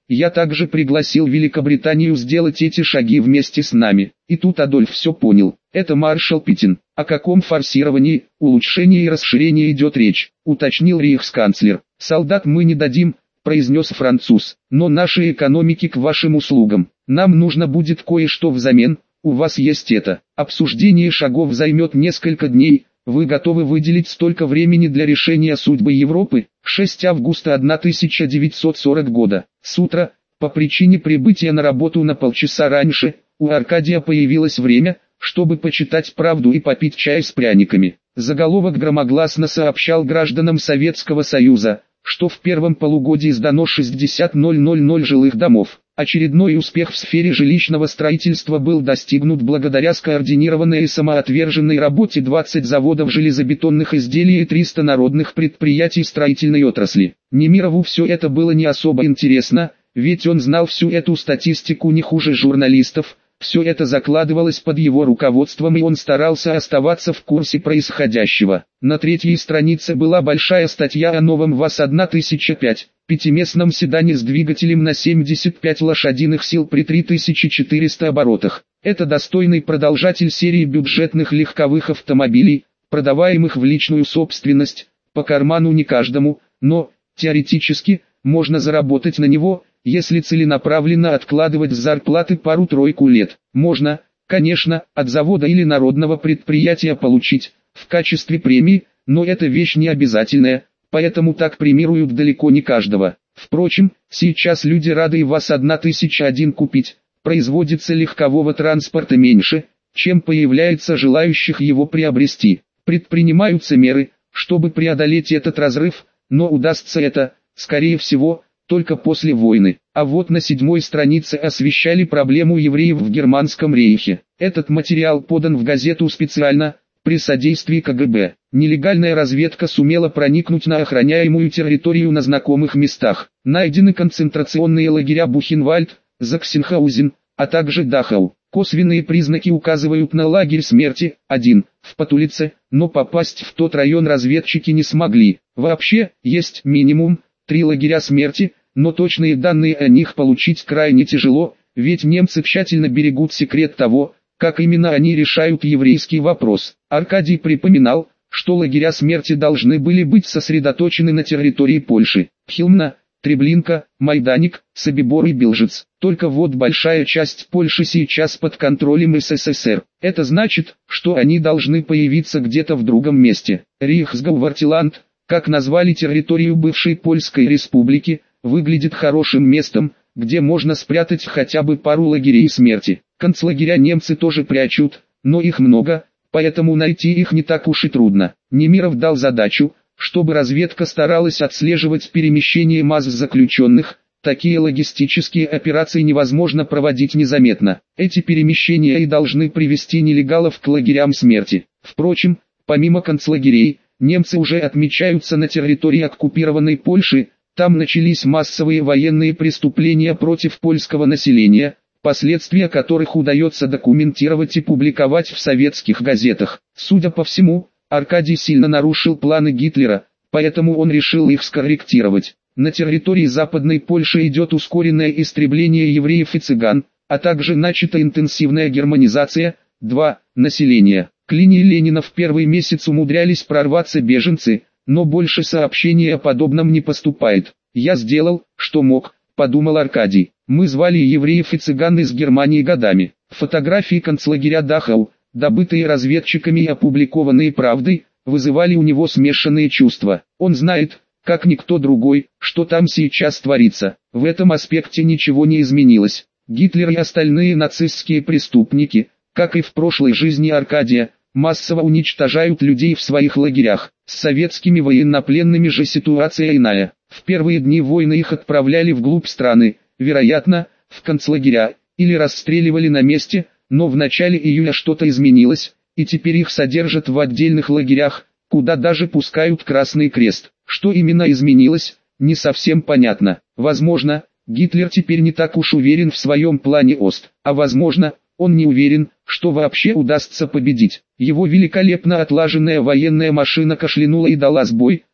я также пригласил Великобританию сделать эти шаги вместе с нами. И тут Адольф все понял. Это маршал Питтин. О каком форсировании, улучшении и расширении идет речь, уточнил рейхсканцлер. Солдат мы не дадим, произнес француз, но нашей экономике к вашим услугам. Нам нужно будет кое-что взамен, у вас есть это. Обсуждение шагов займет несколько дней. Вы готовы выделить столько времени для решения судьбы Европы? 6 августа 1940 года. С утра, по причине прибытия на работу на полчаса раньше, у Аркадия появилось время, чтобы почитать правду и попить чай с пряниками. Заголовок громогласно сообщал гражданам Советского Союза, что в первом полугодии сдано 60 000 жилых домов. Очередной успех в сфере жилищного строительства был достигнут благодаря скоординированной и самоотверженной работе 20 заводов железобетонных изделий и 300 народных предприятий строительной отрасли. Немирову все это было не особо интересно, ведь он знал всю эту статистику не хуже журналистов. Все это закладывалось под его руководством, и он старался оставаться в курсе происходящего. На третьей странице была большая статья о новом ВАЗ-1005, пятиместном седане с двигателем на 75 лошадиных сил при 3400 оборотах. Это достойный продолжатель серии бюджетных легковых автомобилей, продаваемых в личную собственность, по карману не каждому, но, теоретически, можно заработать на него, если целенаправленно откладывать с зарплаты пару-тройку лет. Можно, конечно, от завода или народного предприятия получить, в качестве премии, но эта вещь не обязательная, поэтому так премируют далеко не каждого. Впрочем, сейчас люди рады и ВАЗ-1001 купить, производится легкового транспорта меньше, чем появляется желающих его приобрести. Предпринимаются меры, чтобы преодолеть этот разрыв, но удастся это, скорее всего, только после войны. А вот на 7-й странице освещали проблему евреев в Германском рейхе. Этот материал подан в газету специально, при содействии КГБ. Нелегальная разведка сумела проникнуть на охраняемую территорию на знакомых местах. Найдены концентрационные лагеря Бухенвальд, Заксенхаузен, а также Дахау. Косвенные признаки указывают на лагерь смерти, один, в Патулице, но попасть в тот район разведчики не смогли. Вообще, есть минимум 3 лагеря смерти, но точные данные о них получить крайне тяжело, ведь немцы тщательно берегут секрет того, как именно они решают еврейский вопрос. Аркадий припоминал, что лагеря смерти должны были быть сосредоточены на территории Польши. Хилмна, Треблинка, Майданик, Собибор и Билжиц. Только вот большая часть Польши сейчас под контролем СССР. Это значит, что они должны появиться где-то в другом месте. Рейхсгауартиланд, как назвали территорию бывшей Польской республики, выглядит хорошим местом, где можно спрятать хотя бы пару лагерей смерти. Концлагеря немцы тоже прячут, но их много, поэтому найти их не так уж и трудно. Немиров дал задачу, чтобы разведка старалась отслеживать перемещение масс заключенных. Такие логистические операции невозможно проводить незаметно. Эти перемещения и должны привести нелегалов к лагерям смерти. Впрочем, помимо концлагерей, немцы уже отмечаются на территории оккупированной Польши. Там начались массовые военные преступления против польского населения, последствия которых удается документировать и публиковать в советских газетах. Судя по всему, Аркадий сильно нарушил планы Гитлера, поэтому он решил их скорректировать. На территории Западной Польши идет ускоренное истребление евреев и цыган, а также начата интенсивная германизация. 2. Население. К линии Ленина в первый месяц умудрялись прорваться беженцы, но больше сообщений о подобном не поступает. «Я сделал, что мог», — подумал Аркадий. «Мы звали евреев и цыган из Германии годами». Фотографии концлагеря Дахау, добытые разведчиками и опубликованные «Правдой», вызывали у него смешанные чувства. Он знает, как никто другой, что там сейчас творится. В этом аспекте ничего не изменилось. Гитлер и остальные нацистские преступники, как и в прошлой жизни Аркадия, массово уничтожают людей в своих лагерях. С советскими военнопленными же ситуация иная. В первые дни войны их отправляли вглубь страны, вероятно, в концлагеря, или расстреливали на месте, но в начале июля что-то изменилось, и теперь их содержат в отдельных лагерях, куда даже пускают Красный Крест. Что именно изменилось, не совсем понятно. Возможно, Гитлер теперь не так уж уверен в своем плане Ост, а возможно, он не уверен, что вообще удастся победить. Его великолепно отлаженная военная машина кашлянула и дала сбой,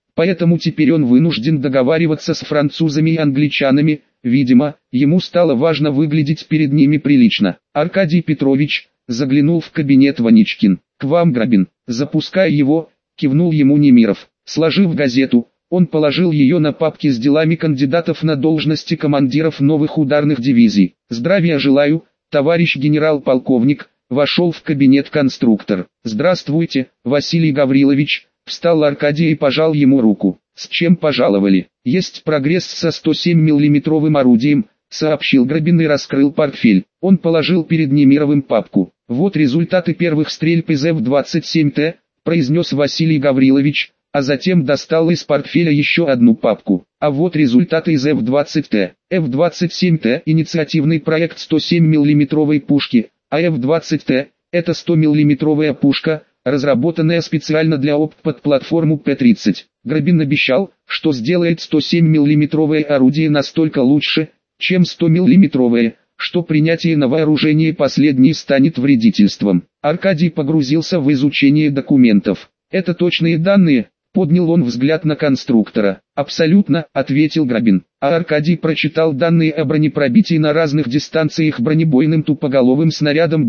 Поэтому теперь он вынужден договариваться с французами и англичанами, видимо, ему стало важно выглядеть перед ними прилично. Аркадий Петрович заглянул в кабинет Ваничкин. «К вам, Грабин». «Запускай его», кивнул ему Немиров. Сложив газету, он положил ее на папки с делами кандидатов на должности командиров новых ударных дивизий. «Здравия желаю, товарищ генерал-полковник», вошел в кабинет конструктор. «Здравствуйте, Василий Гаврилович», встал Аркадий и пожал ему руку. «С чем пожаловали?» «Есть прогресс со 107 миллиметровым орудием», сообщил Грабин и раскрыл портфель. Он положил перед Немировым папку. «Вот результаты первых стрельб из F-27Т», произнес Василий Гаврилович, а затем достал из портфеля еще одну папку. «А вот результаты из F-20Т. F-27Т – инициативный проект 107 миллиметровой пушки, а F-20Т – это 100 миллиметровая пушка, разработанная специально для ОП под платформу П-30. Грабин обещал, что сделает 107 миллиметровое орудие настолько лучше, чем 100 миллиметровое, что принятие на вооружение последней станет вредительством. Аркадий погрузился в изучение документов. «Это точные данные?» — поднял он взгляд на конструктора. «Абсолютно», — ответил Грабин. А Аркадий прочитал данные о бронепробитии на разных дистанциях бронебойным тупоголовым снарядом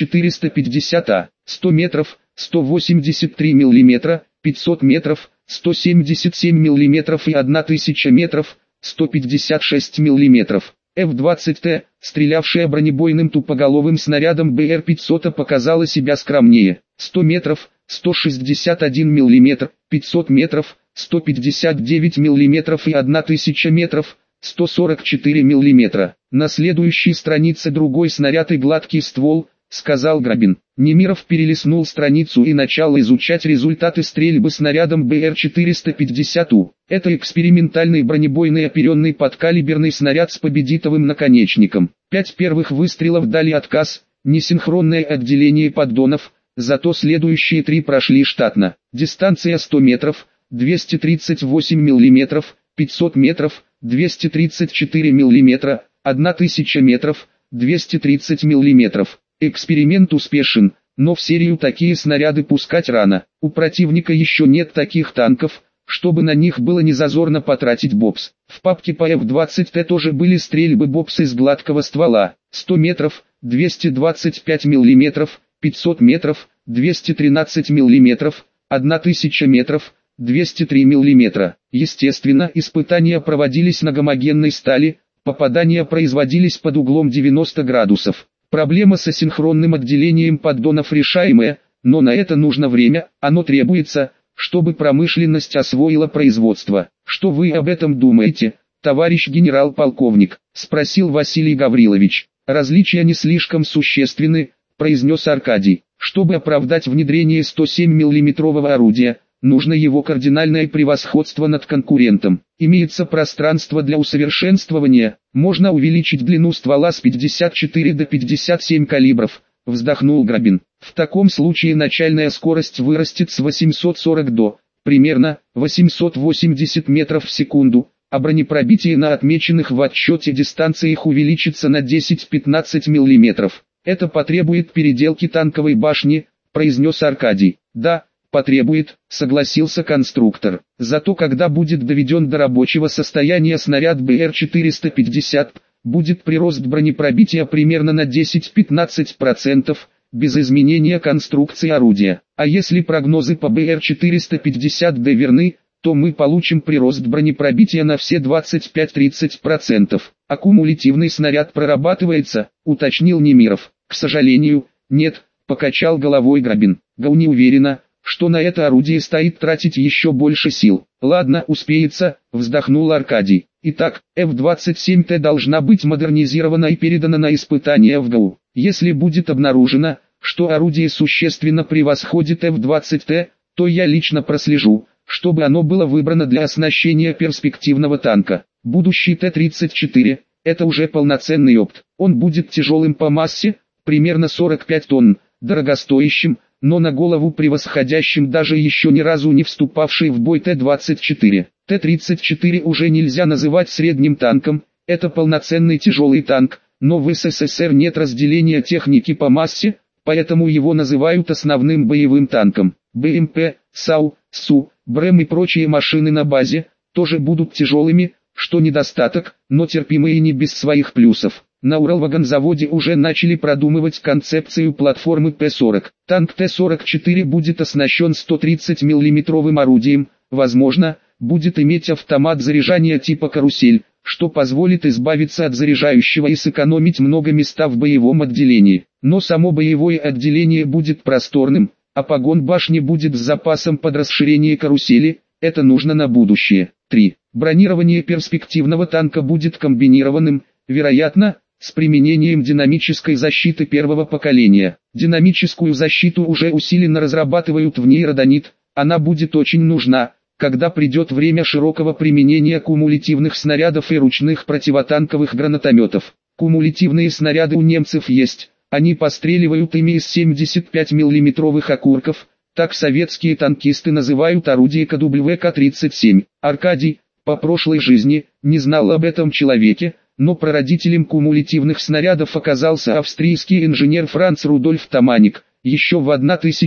БР-450А. 100 метров, 183 мм, 500 метров, 177 мм и 1000 метров, 156 мм. F-20Т, стрелявшая бронебойным тупоголовым снарядом БР-500, показала себя скромнее. 100 метров, 161 мм, 500 метров, 159 мм и 1000 метров, 144 мм. На следующей странице другой снаряд и гладкий ствол, сказал Грабин. Немиров перелистнул страницу и начал изучать результаты стрельбы снарядом БР-450У. Это экспериментальный бронебойный оперенный подкалиберный снаряд с победитовым наконечником. 5 первых выстрелов дали отказ, несинхронное отделение поддонов, зато следующие 3 прошли штатно. Дистанция 100 метров, 238 мм, 500 метров, 234 мм, 1000 метров, 230 мм. Эксперимент успешен, но в серию такие снаряды пускать рано. У противника еще нет таких танков, чтобы на них было незазорно потратить бобс. В папке по F-20Т тоже были стрельбы бобс из гладкого ствола. 100 метров, 225 мм, 500 метров, 213 мм, 1000 метров, 203 мм. Естественно, испытания проводились на гомогенной стали, попадания производились под углом 90 градусов. Проблема с асинхронным отделением поддонов решаемая, но на это нужно время, оно требуется, чтобы промышленность освоила производство. «Что вы об этом думаете, товарищ генерал-полковник?» – спросил Василий Гаврилович. «Различия не слишком существенны», – произнес Аркадий. «Чтобы оправдать внедрение 107 миллиметрового орудия, нужно его кардинальное превосходство над конкурентом. Имеется пространство для усовершенствования, можно увеличить длину ствола с 54 до 57 калибров», вздохнул Грабин. «В таком случае начальная скорость вырастет с 840 до, примерно, 880 метров в секунду, а бронепробитие на отмеченных в отчете дистанциях увеличится на 10-15 мм. Это потребует переделки танковой башни», произнес Аркадий. «Да, потребует», согласился конструктор. «Зато когда будет доведен до рабочего состояния снаряд БР-450, будет прирост бронепробития примерно на 10-15%, без изменения конструкции орудия. А если прогнозы по БР-450Д верны, то мы получим прирост бронепробития на все 25-30%. Аккумулятивный снаряд прорабатывается», уточнил Немиров. «К сожалению, нет», покачал головой Грабин. «ГАУ не уверена, что на это орудие стоит тратить еще больше сил». «Ладно, успеется», вздохнул Аркадий. «Итак, F-27Т должна быть модернизирована и передана на испытания в ГАУ. Если будет обнаружено, что орудие существенно превосходит F-20Т, то я лично прослежу, чтобы оно было выбрано для оснащения перспективного танка. Будущий Т-34 – это уже полноценный опт. Он будет тяжелым по массе, примерно 45 тонн, дорогостоящим, но на голову превосходящим даже еще ни разу не вступавший в бой Т-24. Т-34 уже нельзя называть средним танком, это полноценный тяжелый танк, но в СССР нет разделения техники по массе, поэтому его называют основным боевым танком. БМП, САУ, СУ, БРЭМ и прочие машины на базе, тоже будут тяжелыми, что недостаток, но терпимые не без своих плюсов. На Уралвагонзаводе уже начали продумывать концепцию платформы Т-40. Танк Т-44 будет оснащен 130 мм орудием, возможно, будет иметь автомат заряжания типа «Карусель», что позволит избавиться от заряжающего и сэкономить много места в боевом отделении. Но само боевое отделение будет просторным, а погон башни будет с запасом под расширение карусели, это нужно на будущее. 3. Бронирование перспективного танка будет комбинированным, вероятно, с применением динамической защиты первого поколения. Динамическую защиту уже усиленно разрабатывают в нейродонит, она будет очень нужна, когда придет время широкого применения кумулятивных снарядов и ручных противотанковых гранатометов. Кумулятивные снаряды у немцев есть, они постреливают ими из 75 мм окурков, так советские танкисты называют орудие КВК-37. Аркадий, по прошлой жизни, не знал об этом человеке, но прародителем кумулятивных снарядов оказался австрийский инженер Франц Рудольф Таманик, еще в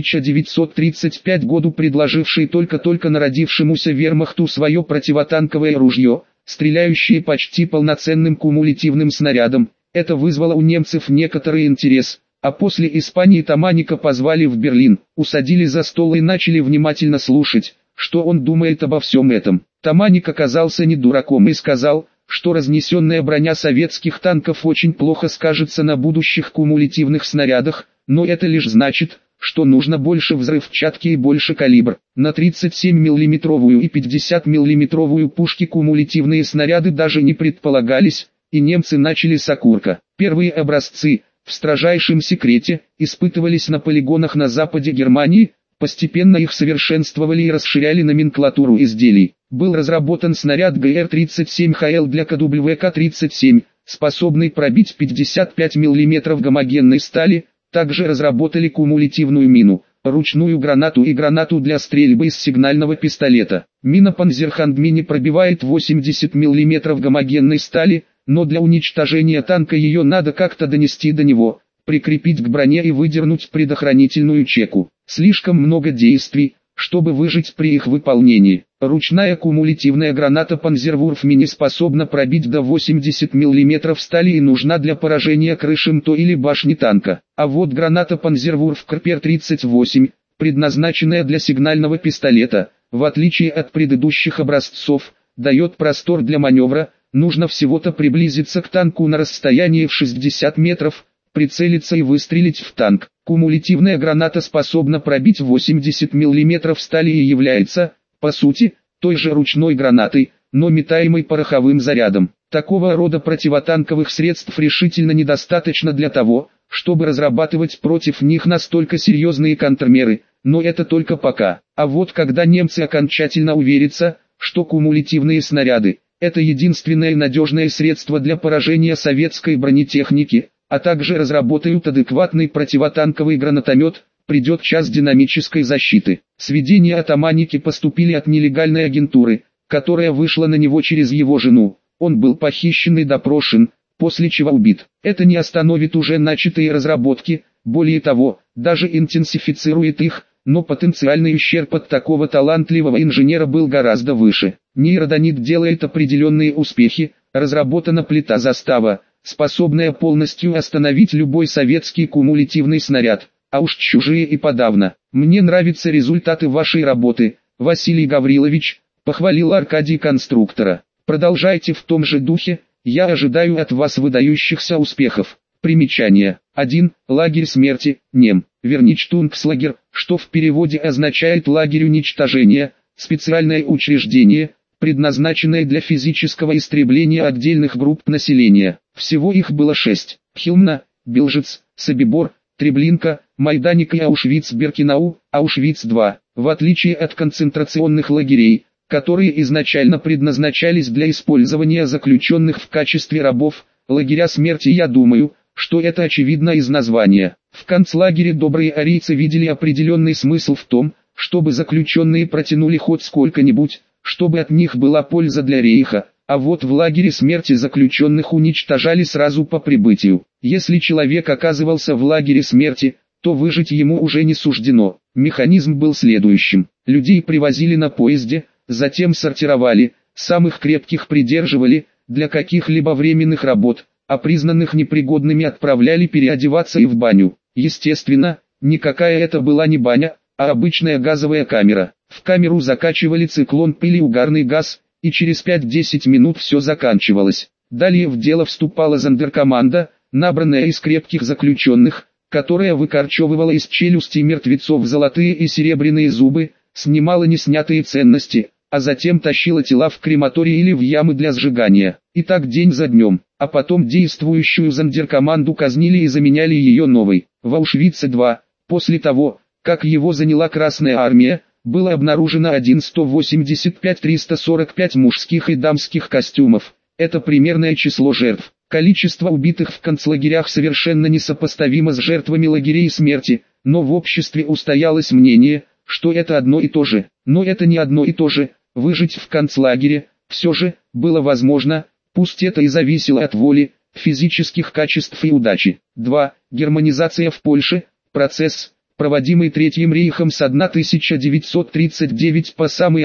1935 году предложивший только-только народившемуся вермахту свое противотанковое ружье, стреляющее почти полноценным кумулятивным снарядом. Это вызвало у немцев некоторый интерес, а после Испании Таманика позвали в Берлин, усадили за стол и начали внимательно слушать, что он думает обо всем этом. Таманик оказался не дураком и сказал, что разнесенная броня советских танков очень плохо скажется на будущих кумулятивных снарядах, но это лишь значит, что нужно больше взрывчатки и больше калибр. На 37 мм и 50 мм пушки кумулятивные снаряды даже не предполагались, и немцы начали с окурка. Первые образцы, в строжайшем секрете, испытывались на полигонах на западе Германии, постепенно их совершенствовали и расширяли номенклатуру изделий. Был разработан снаряд ГР-37ХЛ для КВК-37, способный пробить 55 мм гомогенной стали. Также разработали кумулятивную мину, ручную гранату и гранату для стрельбы из сигнального пистолета. Мина Панзерхандмини пробивает 80 мм гомогенной стали, но для уничтожения танка ее надо как-то донести до него, прикрепить к броне и выдернуть предохранительную чеку. Слишком много действий, чтобы выжить при их выполнении. Ручная кумулятивная граната Панзервурф Мини способна пробить до 80 мм стали и нужна для поражения крыши МТО или башни танка. А вот граната Панзервурф КРПР-38, предназначенная для сигнального пистолета, в отличие от предыдущих образцов, дает простор для маневра, нужно всего-то приблизиться к танку на расстоянии в 60 метров, прицелиться и выстрелить в танк. Кумулятивная граната способна пробить 80 мм стали и является, по сути, той же ручной гранатой, но метаемой пороховым зарядом. Такого рода противотанковых средств решительно недостаточно для того, чтобы разрабатывать против них настолько серьезные контрмеры, но это только пока. А вот когда немцы окончательно уверятся, что кумулятивные снаряды – это единственное надежное средство для поражения советской бронетехники, а также разработают адекватный противотанковый гранатомет, придет час динамической защиты. Сведения о Таманике поступили от нелегальной агентуры, которая вышла на него через его жену. Он был похищен и допрошен, после чего убит. Это не остановит уже начатые разработки, более того, даже интенсифицирует их, но потенциальный ущерб от такого талантливого инженера был гораздо выше. Нейродонит делает определенные успехи, разработана плита застава, способная полностью остановить любой советский кумулятивный снаряд, а уж чужие и подавно. Мне нравятся результаты вашей работы, Василий Гаврилович, похвалил Аркадий конструктора. Продолжайте в том же духе, я ожидаю от вас выдающихся успехов. Примечание. 1. Лагерь смерти, нем. Верничтунгслагер, что в переводе означает лагерь уничтожения, специальное учреждение, предназначенное для физического истребления отдельных групп населения. Всего их было 6. Хилмна, Белжец, Собибор, Треблинка, Майданик и Аушвиц-Биркенау, Аушвиц-2. В отличие от концентрационных лагерей, которые изначально предназначались для использования заключенных в качестве рабов, лагеря смерти, я думаю, что это очевидно из названия. В концлагере добрые арийцы видели определенный смысл в том, чтобы заключенные протянули хоть сколько-нибудь, чтобы от них была польза для рейха, а вот в лагере смерти заключенных уничтожали сразу по прибытию. Если человек оказывался в лагере смерти, то выжить ему уже не суждено. Механизм был следующим. Людей привозили на поезде, затем сортировали, самых крепких придерживали, для каких-либо временных работ, а признанных непригодными отправляли переодеваться и в баню. Естественно, никакая это была не баня, а обычная газовая камера. В камеру закачивали циклон пыли угарный газ, и через 5-10 минут все заканчивалось. Далее в дело вступала зондеркоманда, набранная из крепких заключенных, которая выкорчевывала из челюстей мертвецов золотые и серебряные зубы, снимала неснятые ценности, а затем тащила тела в крематорий или в ямы для сжигания. И так день за днем, а потом действующую зондеркоманду казнили и заменяли ее новой. В Аушвице-2, после того, как его заняла Красная Армия, было обнаружено 185-345 мужских и дамских костюмов. Это примерное число жертв. Количество убитых в концлагерях совершенно несопоставимо с жертвами лагерей смерти, но в обществе устоялось мнение, что это одно и то же. Но это не одно и то же. Выжить в концлагере, все же, было возможно, пусть это и зависело от воли, физических качеств и удачи. 2. Германизация в Польше. Процесс, проводимый Третьим рейхом с 1939 по самый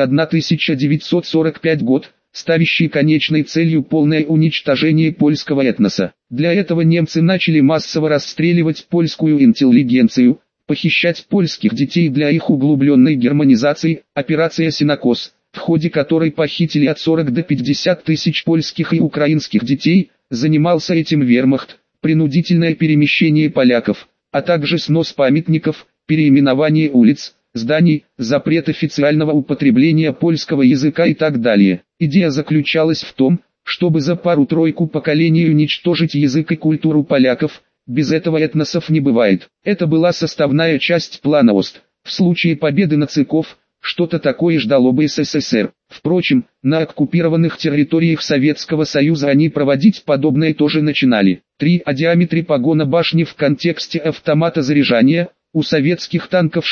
1945 год, ставящий конечной целью полное уничтожение польского этноса. Для этого немцы начали массово расстреливать польскую интеллигенцию, похищать польских детей для их углубленной германизации, операция «Сенокос», в ходе которой похитили от 40 до 50 тысяч польских и украинских детей, занимался этим вермахт, принудительное перемещение поляков, а также снос памятников, переименование улиц, зданий, запрет официального употребления польского языка и так далее. Идея заключалась в том, чтобы за пару-тройку поколений уничтожить язык и культуру поляков. Без этого этносов не бывает. Это была составная часть плана ОСТ. В случае победы нациков, что-то такое ждало бы СССР. Впрочем, на оккупированных территориях Советского Союза они проводить подобное тоже начинали. 3. О диаметре погона башни в контексте автомата заряжания. У советских танков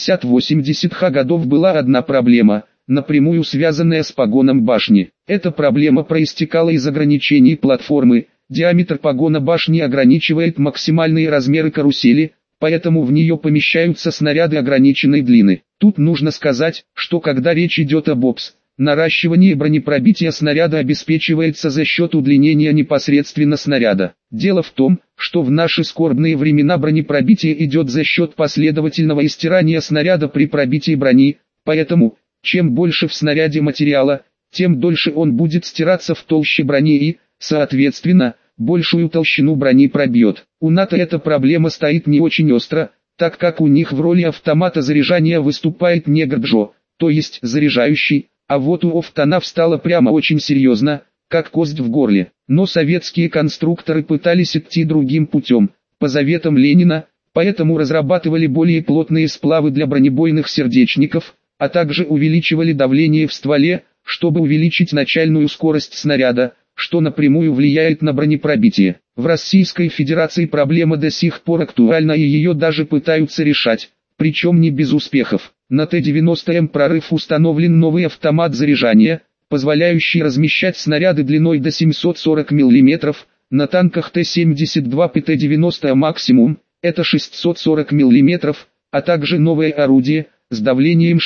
60-80 годов была одна проблема, напрямую связанная с погоном башни. Эта проблема проистекала из ограничений платформы. Диаметр погона башни ограничивает максимальные размеры карусели, поэтому в нее помещаются снаряды ограниченной длины. Тут нужно сказать, что когда речь идет об ОПС, наращивание бронепробития снаряда обеспечивается за счет удлинения непосредственно снаряда. Дело в том, что в наши скорбные времена бронепробитие идет за счет последовательного истирания снаряда при пробитии брони, поэтому, чем больше в снаряде материала, тем дольше он будет стираться в толще брони и, соответственно, большую толщину брони пробьет. У НАТО эта проблема стоит не очень остро, так как у них в роли автомата заряжания выступает негр Джо, то есть заряжающий, а вот у ОФТ она встала прямо очень серьезно, как кость в горле. Но советские конструкторы пытались идти другим путем, по заветам Ленина, поэтому разрабатывали более плотные сплавы для бронебойных сердечников, а также увеличивали давление в стволе, чтобы увеличить начальную скорость снаряда, что напрямую влияет на бронепробитие. В Российской Федерации проблема до сих пор актуальна и ее даже пытаются решать, причем не без успехов. На Т-90М прорыв установлен новый автомат заряжания, позволяющий размещать снаряды длиной до 740 мм, на танках Т-72 и Т-90 максимум, это 640 мм, а также новое орудие, с давлением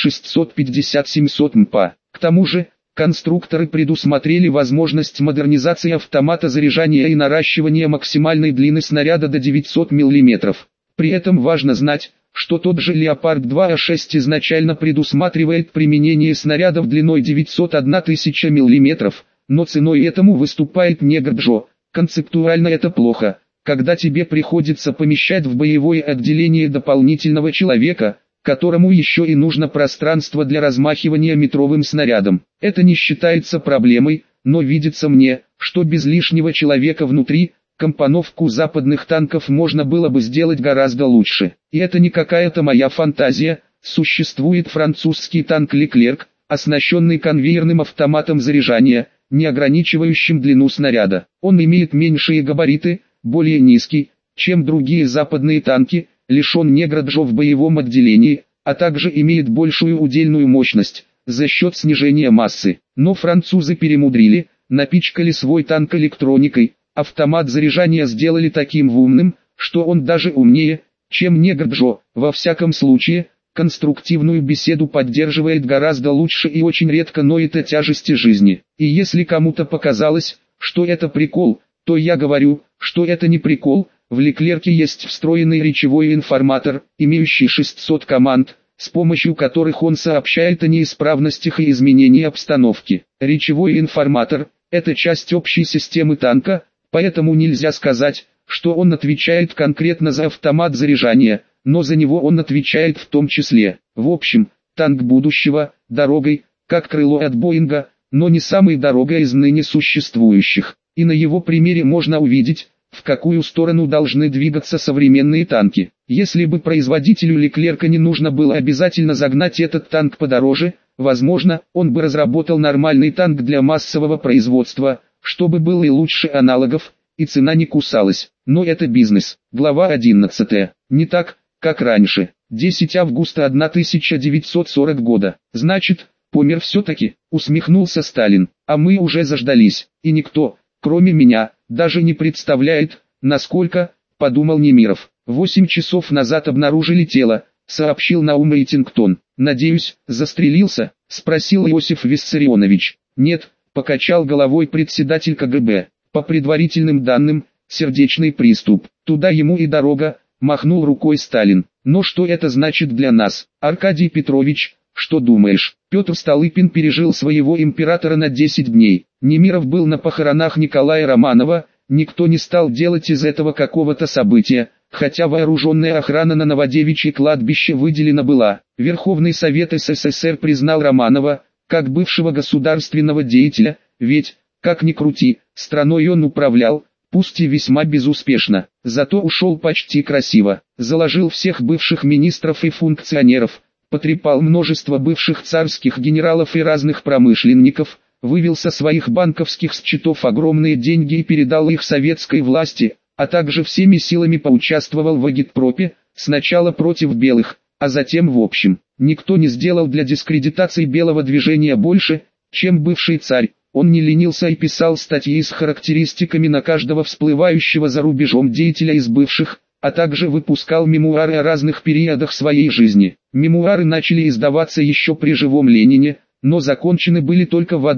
650-700 МПа. К тому же, конструкторы предусмотрели возможность модернизации автомата заряжания и наращивания максимальной длины снаряда до 900 мм. При этом важно знать, что тот же Леопард 2А6 изначально предусматривает применение снарядов длиной 901 тысяча мм, но ценой этому выступает негр Джо. Концептуально это плохо, когда тебе приходится помещать в боевое отделение дополнительного человека, которому еще и нужно пространство для размахивания метровым снарядом. Это не считается проблемой, но видится мне, что без лишнего человека внутри, компоновку западных танков можно было бы сделать гораздо лучше. И это не какая-то моя фантазия, существует французский танк Леклерк, оснащенный конвейерным автоматом заряжания, не ограничивающим длину снаряда. Он имеет меньшие габариты, более низкий, чем другие западные танки, лишен негра Джо в боевом отделении, а также имеет большую удельную мощность, за счет снижения массы. Но французы перемудрили, напичкали свой танк электроникой, автомат заряжания сделали таким умным, что он даже умнее, чем негр Джо. Во всяком случае, конструктивную беседу поддерживает гораздо лучше и очень редко ноет о тяжести жизни. И если кому-то показалось, что это прикол, то я говорю, что это не прикол. В Леклерке есть встроенный речевой информатор, имеющий 600 команд, с помощью которых он сообщает о неисправностях и изменении обстановки. Речевой информатор – это часть общей системы танка, поэтому нельзя сказать, что он отвечает конкретно за автомат заряжания, но за него он отвечает в том числе. В общем, танк будущего, дорогой, как крыло от Боинга, но не самой дорогой из ныне существующих. И на его примере можно увидеть, в какую сторону должны двигаться современные танки. Если бы производителю Леклерка не нужно было обязательно загнать этот танк подороже, возможно, он бы разработал нормальный танк для массового производства, чтобы был и лучше аналогов, и цена не кусалась. Но это бизнес. Глава 11. Не так, как раньше. 10 августа 1940 года. Значит, помер все-таки, усмехнулся Сталин. А мы уже заждались. И никто, кроме меня, даже не представляет, насколько, подумал Немиров. 8 часов назад обнаружили тело, сообщил Наум Рейтингтон. Надеюсь, застрелился, спросил Иосиф Виссарионович. Нет, покачал головой председатель КГБ. По предварительным данным, сердечный приступ. Туда ему и дорога, махнул рукой Сталин. Но что это значит для нас? Аркадий Петрович, что думаешь? Петр Столыпин пережил своего императора на 10 дней. Немиров был на похоронах Николая Романова, никто не стал делать из этого какого-то события, хотя вооруженная охрана на Новодевичье кладбище выделена была. Верховный Совет СССР признал Романова, как бывшего государственного деятеля, ведь, как ни крути, страной он управлял, пусть и весьма безуспешно, зато ушел почти красиво, заложил всех бывших министров и функционеров, потрепал множество бывших царских генералов и разных промышленников, вывел со своих банковских счетов огромные деньги и передал их советской власти, а также всеми силами поучаствовал в агитпропе, сначала против белых, а затем в общем. Никто не сделал для дискредитации белого движения больше, чем бывший царь. Он не ленился и писал статьи с характеристиками на каждого всплывающего за рубежом деятеля из бывших, а также выпускал мемуары о разных периодах своей жизни. Мемуары начали издаваться еще при живом Ленине, но закончены были только в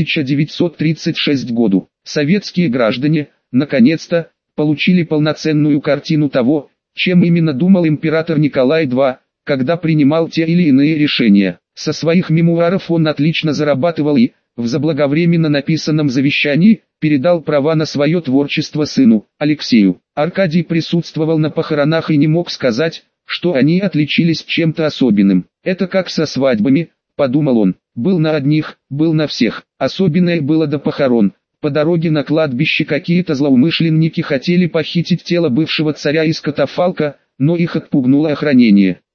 1936 году. Советские граждане, наконец-то, получили полноценную картину того, чем именно думал император Николай II, когда принимал те или иные решения. Со своих мемуаров он отлично зарабатывал и, в заблаговременно написанном завещании, передал права на свое творчество сыну, Алексею. Аркадий присутствовал на похоронах и не мог сказать, что они отличились чем-то особенным. Это как со свадьбами, подумал он, был на одних, был на всех. Особенное было до похорон. По дороге на кладбище какие-то злоумышленники хотели похитить тело бывшего царя из катафалка, но их отпугнуло охранение.